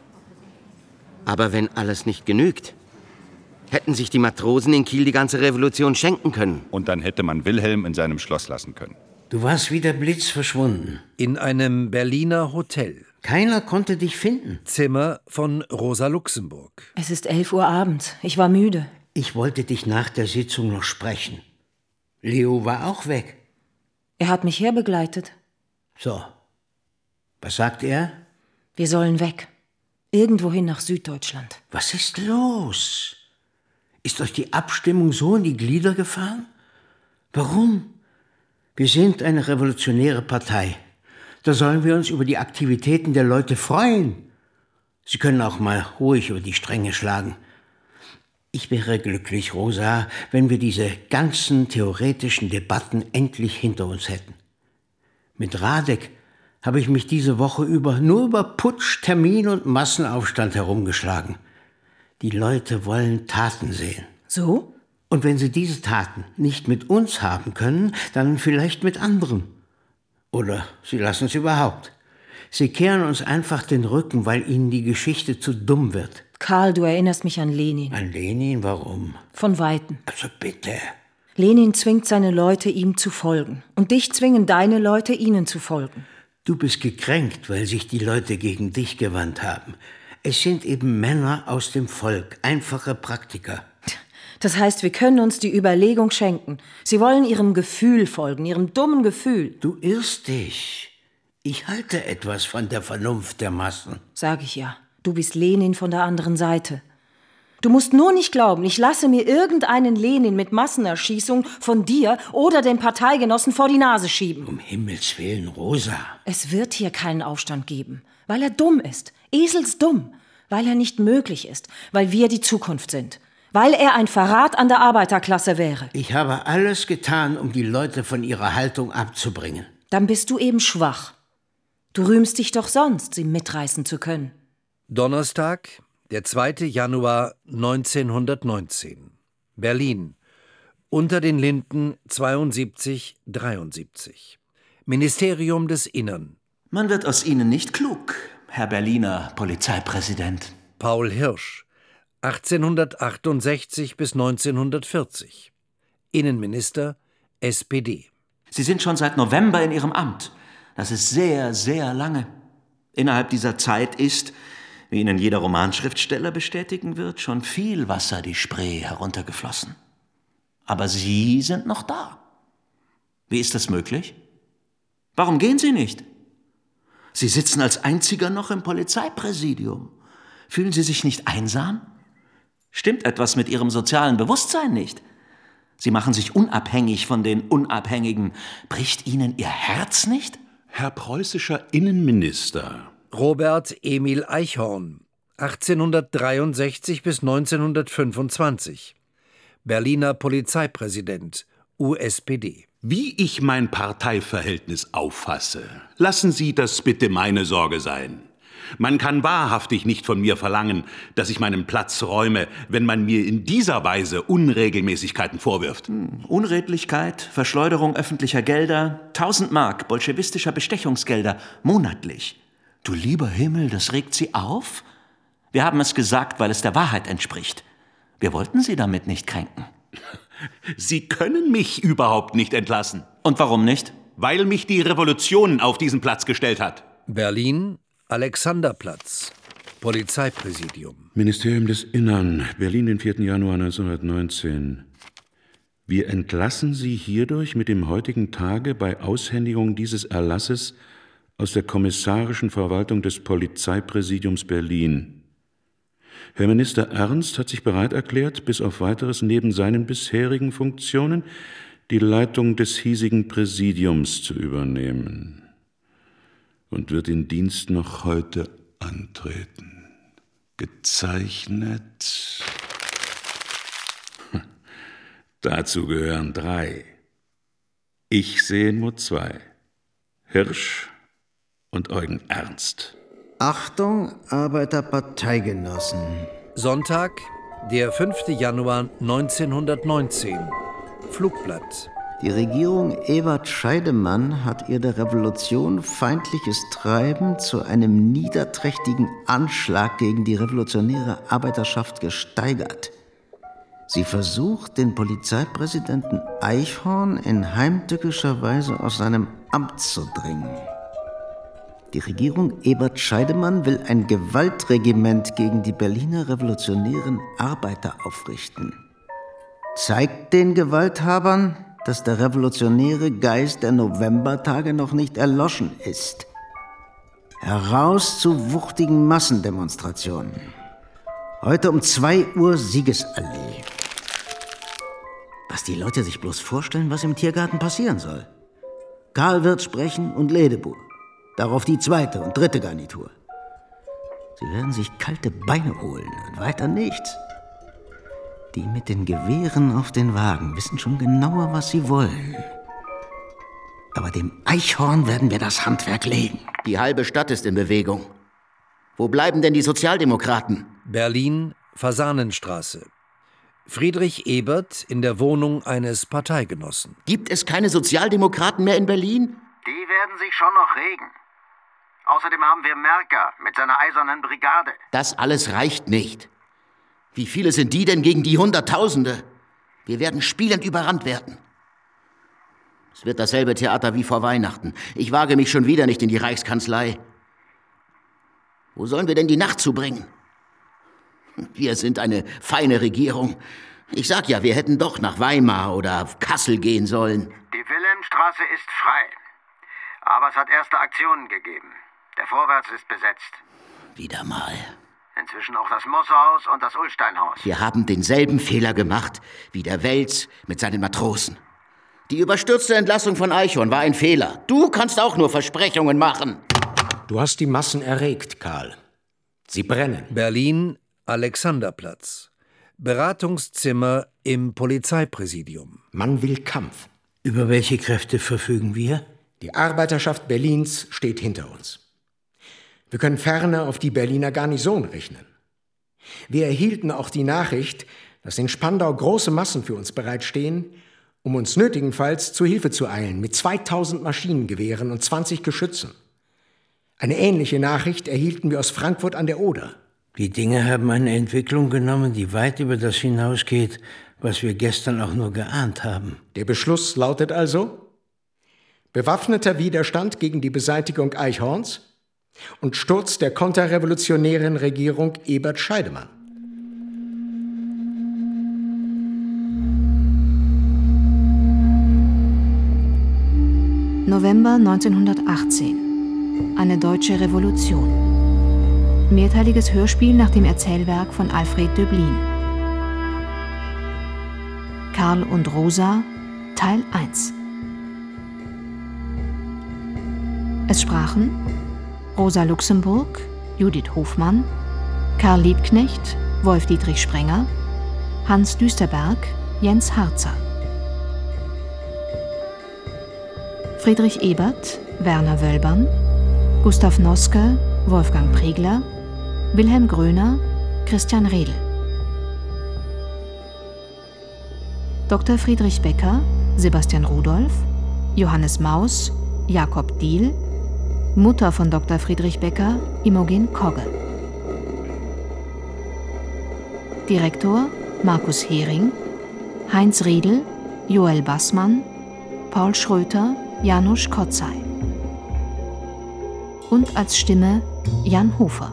Speaker 5: Aber wenn alles nicht genügt, hätten sich die Matrosen in Kiel die ganze Revolution schenken können.
Speaker 19: Und dann hätte man Wilhelm in seinem Schloss lassen können.
Speaker 1: Du warst wie der Blitz verschwunden.
Speaker 2: In einem Berliner Hotel.
Speaker 1: Keiner konnte dich finden.
Speaker 2: Zimmer von Rosa Luxemburg.
Speaker 6: Es ist elf Uhr abends. Ich war müde.
Speaker 1: Ich wollte dich nach der Sitzung noch sprechen. Leo war auch weg.
Speaker 6: Er hat mich herbegleitet.
Speaker 1: So. Was sagt er?
Speaker 6: Wir sollen weg. Irgendwohin nach Süddeutschland.
Speaker 1: Was ist los? Ist euch die Abstimmung so in die Glieder gefahren? Warum? Wir sind eine revolutionäre Partei. Da sollen wir uns über die Aktivitäten der Leute freuen. Sie können auch mal ruhig über die Stränge schlagen. Ich wäre glücklich, Rosa, wenn wir diese ganzen theoretischen Debatten endlich hinter uns hätten. Mit Radek habe ich mich diese Woche über nur über Putsch, Termin und Massenaufstand herumgeschlagen. Die Leute wollen Taten sehen.
Speaker 6: So?
Speaker 1: Und wenn sie diese Taten nicht mit uns haben können, dann vielleicht mit anderen. Oder sie lassen es überhaupt. Sie kehren uns einfach den Rücken, weil ihnen die Geschichte zu dumm wird.
Speaker 6: Karl, du erinnerst mich an Lenin.
Speaker 1: An Lenin? Warum?
Speaker 6: Von Weitem.
Speaker 1: Also bitte.
Speaker 6: Lenin zwingt seine Leute, ihm zu folgen. Und dich zwingen deine Leute, ihnen zu folgen.
Speaker 1: Du bist gekränkt, weil sich die Leute gegen dich gewandt haben. Es sind eben Männer aus dem Volk, einfache Praktiker.
Speaker 6: Das heißt, wir können uns die Überlegung schenken. Sie wollen ihrem Gefühl folgen, ihrem dummen Gefühl.
Speaker 1: Du irrst dich. Ich halte etwas von der Vernunft der Massen.
Speaker 6: Sag ich ja. Du bist Lenin von der anderen Seite. Du musst nur nicht glauben, ich lasse mir irgendeinen Lenin mit Massenerschießung von dir oder den Parteigenossen vor die Nase schieben.
Speaker 1: Um Himmels Willen, Rosa.
Speaker 6: Es wird hier keinen Aufstand geben, weil er dumm ist, eselsdumm, weil er nicht möglich ist, weil wir die Zukunft sind, weil er ein Verrat an der Arbeiterklasse wäre.
Speaker 1: Ich habe alles getan, um die Leute von ihrer Haltung abzubringen.
Speaker 6: Dann bist du eben schwach. Du rühmst dich doch sonst, sie mitreißen zu können.
Speaker 2: Donnerstag, der zweite Januar neunzehnhundertneunzehn. Berlin. Unter den Linden zweiundsiebzig dreiundsiebzig. Ministerium des Innern.
Speaker 7: Man wird aus Ihnen nicht klug, Herr Berliner Polizeipräsident.
Speaker 2: Paul Hirsch. achtzehnhundertachtundsechzig bis neunzehnhundertvierzig. Innenminister, S P D.
Speaker 7: Sie sind schon seit November in Ihrem Amt. Das ist sehr, sehr lange. Innerhalb dieser Zeit ist, wie Ihnen jeder Romanschriftsteller bestätigen wird, schon viel Wasser die Spree heruntergeflossen. Aber Sie sind noch da. Wie ist das möglich? Warum gehen Sie nicht? Sie sitzen als Einziger noch im Polizeipräsidium. Fühlen Sie sich nicht einsam? Stimmt etwas mit Ihrem sozialen Bewusstsein nicht? Sie machen sich unabhängig von den Unabhängigen. Bricht Ihnen Ihr Herz nicht?
Speaker 20: Herr preußischer Innenminister.
Speaker 2: Robert Emil Eichhorn, achtzehnhundertdreiundsechzig bis neunzehnhundertfünfundzwanzig. Berliner Polizeipräsident, U S P D.
Speaker 20: Wie ich mein Parteiverhältnis auffasse, lassen Sie das bitte meine Sorge sein. Man kann wahrhaftig nicht von mir verlangen, dass ich meinen Platz räume, wenn man mir in dieser Weise Unregelmäßigkeiten vorwirft.
Speaker 7: Hm, Unredlichkeit, Verschleuderung öffentlicher Gelder, tausend Mark bolschewistischer Bestechungsgelder monatlich. Du lieber Himmel, das regt Sie auf? Wir haben es gesagt, weil es der Wahrheit entspricht. Wir wollten Sie damit nicht kränken.
Speaker 20: Sie können mich überhaupt nicht entlassen.
Speaker 7: Und warum nicht?
Speaker 20: Weil mich die Revolution auf diesen Platz gestellt hat.
Speaker 2: Berlin, Alexanderplatz, Polizeipräsidium.
Speaker 9: Ministerium des Innern, Berlin, den vierten Januar neunzehnhundertneunzehn. Wir entlassen Sie hierdurch mit dem heutigen Tage bei Aushändigung dieses Erlasses aus der kommissarischen Verwaltung des Polizeipräsidiums Berlin. Herr Minister Ernst hat sich bereit erklärt, bis auf Weiteres neben seinen bisherigen Funktionen die Leitung des hiesigen Präsidiums zu übernehmen und wird in Dienst noch heute antreten. Gezeichnet. Dazu gehören drei. Ich sehe nur zwei. Hirsch und Eugen Ernst.
Speaker 1: Achtung, Arbeiterparteigenossen.
Speaker 2: Sonntag, der fünfte Januar neunzehnhundertneunzehn. Flugblatt.
Speaker 10: Die Regierung Ewart Scheidemann hat ihr der Revolution feindliches Treiben zu einem niederträchtigen Anschlag gegen die revolutionäre Arbeiterschaft gesteigert. Sie versucht, den Polizeipräsidenten Eichhorn in heimtückischer Weise aus seinem Amt zu drängen. Die Regierung Ewart Scheidemann will ein Gewaltregiment gegen die Berliner revolutionären Arbeiter aufrichten. Zeigt den Gewalthabern, dass der revolutionäre Geist der Novembertage noch nicht erloschen ist. Heraus zu wuchtigen Massendemonstrationen. Heute um zwei Uhr Siegesallee. Was die Leute sich bloß vorstellen, was im Tiergarten passieren soll. Karl wird sprechen und Ledebour. Darauf die zweite und dritte Garnitur. Sie werden sich kalte Beine holen und weiter nichts. Die mit den Gewehren auf den Wagen wissen schon genauer, was sie wollen. Aber dem Eichhorn werden wir das Handwerk legen.
Speaker 14: Die halbe Stadt ist in Bewegung. Wo bleiben denn die Sozialdemokraten?
Speaker 2: Berlin, Fasanenstraße. Friedrich Ebert in der Wohnung eines Parteigenossen.
Speaker 14: Gibt es keine Sozialdemokraten mehr in Berlin?
Speaker 18: Die werden sich schon noch regen. Außerdem haben wir Merker mit seiner eisernen Brigade.
Speaker 14: Das alles reicht nicht. Wie viele sind die denn gegen die Hunderttausende? Wir werden spielend überrannt werden. Es wird dasselbe Theater wie vor Weihnachten. Ich wage mich schon wieder nicht in die Reichskanzlei. Wo sollen wir denn die Nacht zubringen? Wir sind eine feine Regierung. Ich sag ja, wir hätten doch nach Weimar oder Kassel gehen sollen.
Speaker 18: Die Wilhelmstraße ist frei. Aber es hat erste Aktionen gegeben. Der Vorwärts ist besetzt.
Speaker 14: Wieder mal.
Speaker 18: Inzwischen auch das Mosserhaus und das Ullsteinhaus.
Speaker 10: Wir haben denselben Fehler gemacht wie der Wels mit seinen Matrosen. Die überstürzte Entlassung von Eichhorn war ein Fehler. Du kannst auch nur Versprechungen machen.
Speaker 3: Du hast die Massen erregt, Karl. Sie brennen.
Speaker 2: Berlin, Alexanderplatz. Beratungszimmer im Polizeipräsidium.
Speaker 3: Man will Kampf.
Speaker 1: Über welche Kräfte verfügen wir?
Speaker 3: Die Arbeiterschaft Berlins steht hinter uns. Wir können ferner auf die Berliner Garnison rechnen. Wir erhielten auch die Nachricht, dass in Spandau große Massen für uns bereitstehen, um uns nötigenfalls zu Hilfe zu eilen mit zweitausend Maschinengewehren und zwanzig Geschützen. Eine ähnliche Nachricht erhielten wir aus Frankfurt an der Oder.
Speaker 1: Die Dinge haben eine Entwicklung genommen, die weit über das hinausgeht, was wir gestern auch nur geahnt haben.
Speaker 3: Der Beschluss lautet also: bewaffneter Widerstand gegen die Beseitigung Eichhorns und Sturz der konterrevolutionären Regierung Ebert Scheidemann.
Speaker 8: November neunzehnhundertachtzehn. Eine deutsche Revolution. Mehrteiliges Hörspiel nach dem Erzählwerk von Alfred Döblin. Karl und Rosa, Teil eins. Es sprachen Rosa Luxemburg, Judith Hofmann, Karl Liebknecht, Wolf-Dietrich Sprenger, Hans Düsterberg, Jens Harzer. Friedrich Ebert, Werner Wölbern, Gustav Noske, Wolfgang Pregler, Wilhelm Gröner, Christian Redl. Doktor Friedrich Becker, Sebastian Rudolph, Johannes Maus, Jakob Diehl, Mutter von Doktor Friedrich Becker, Imogen Kogge. Direktor Markus Hering, Heinz Riedl, Joel Bassmann, Paul Schröter, Janusz Kotzay. Und als Stimme Jan Hofer.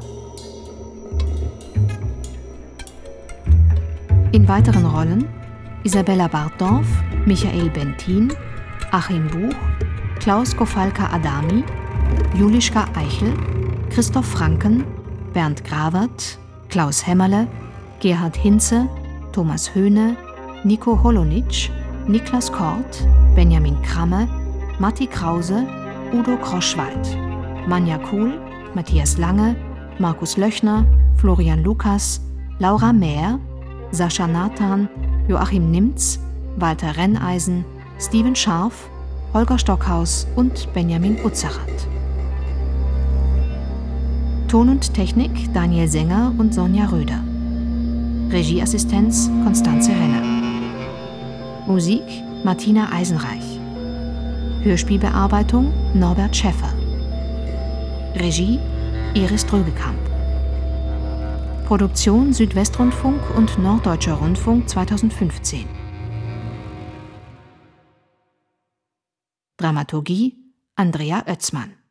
Speaker 8: In weiteren Rollen Isabella Bartdorf, Michael Bentin, Achim Buch, Klaus Kofalka-Adami, Julischka Eichel, Christoph Franken, Bernd Grawert, Klaus Hämmerle, Gerhard Hinze, Thomas Höhne, Nico Holonitsch, Niklas Kort, Benjamin Kramme, Matti Krause, Udo Kroschwald, Manja Kuhl, Matthias Lange, Markus Löchner, Florian Lukas, Laura Mehr, Sascha Nathan, Joachim Nimz, Walter Renneisen, Steven Scharf, Holger Stockhaus und Benjamin Utzachert. Ton und Technik Daniel Sänger und Sonja Röder. Regieassistenz Konstanze Renner. Musik Martina Eisenreich. Hörspielbearbeitung Norbert Schäffer. Regie Iris Drögekamp. Produktion Südwestrundfunk und Norddeutscher Rundfunk zweitausendfünfzehn. Dramaturgie Andrea Oetzmann.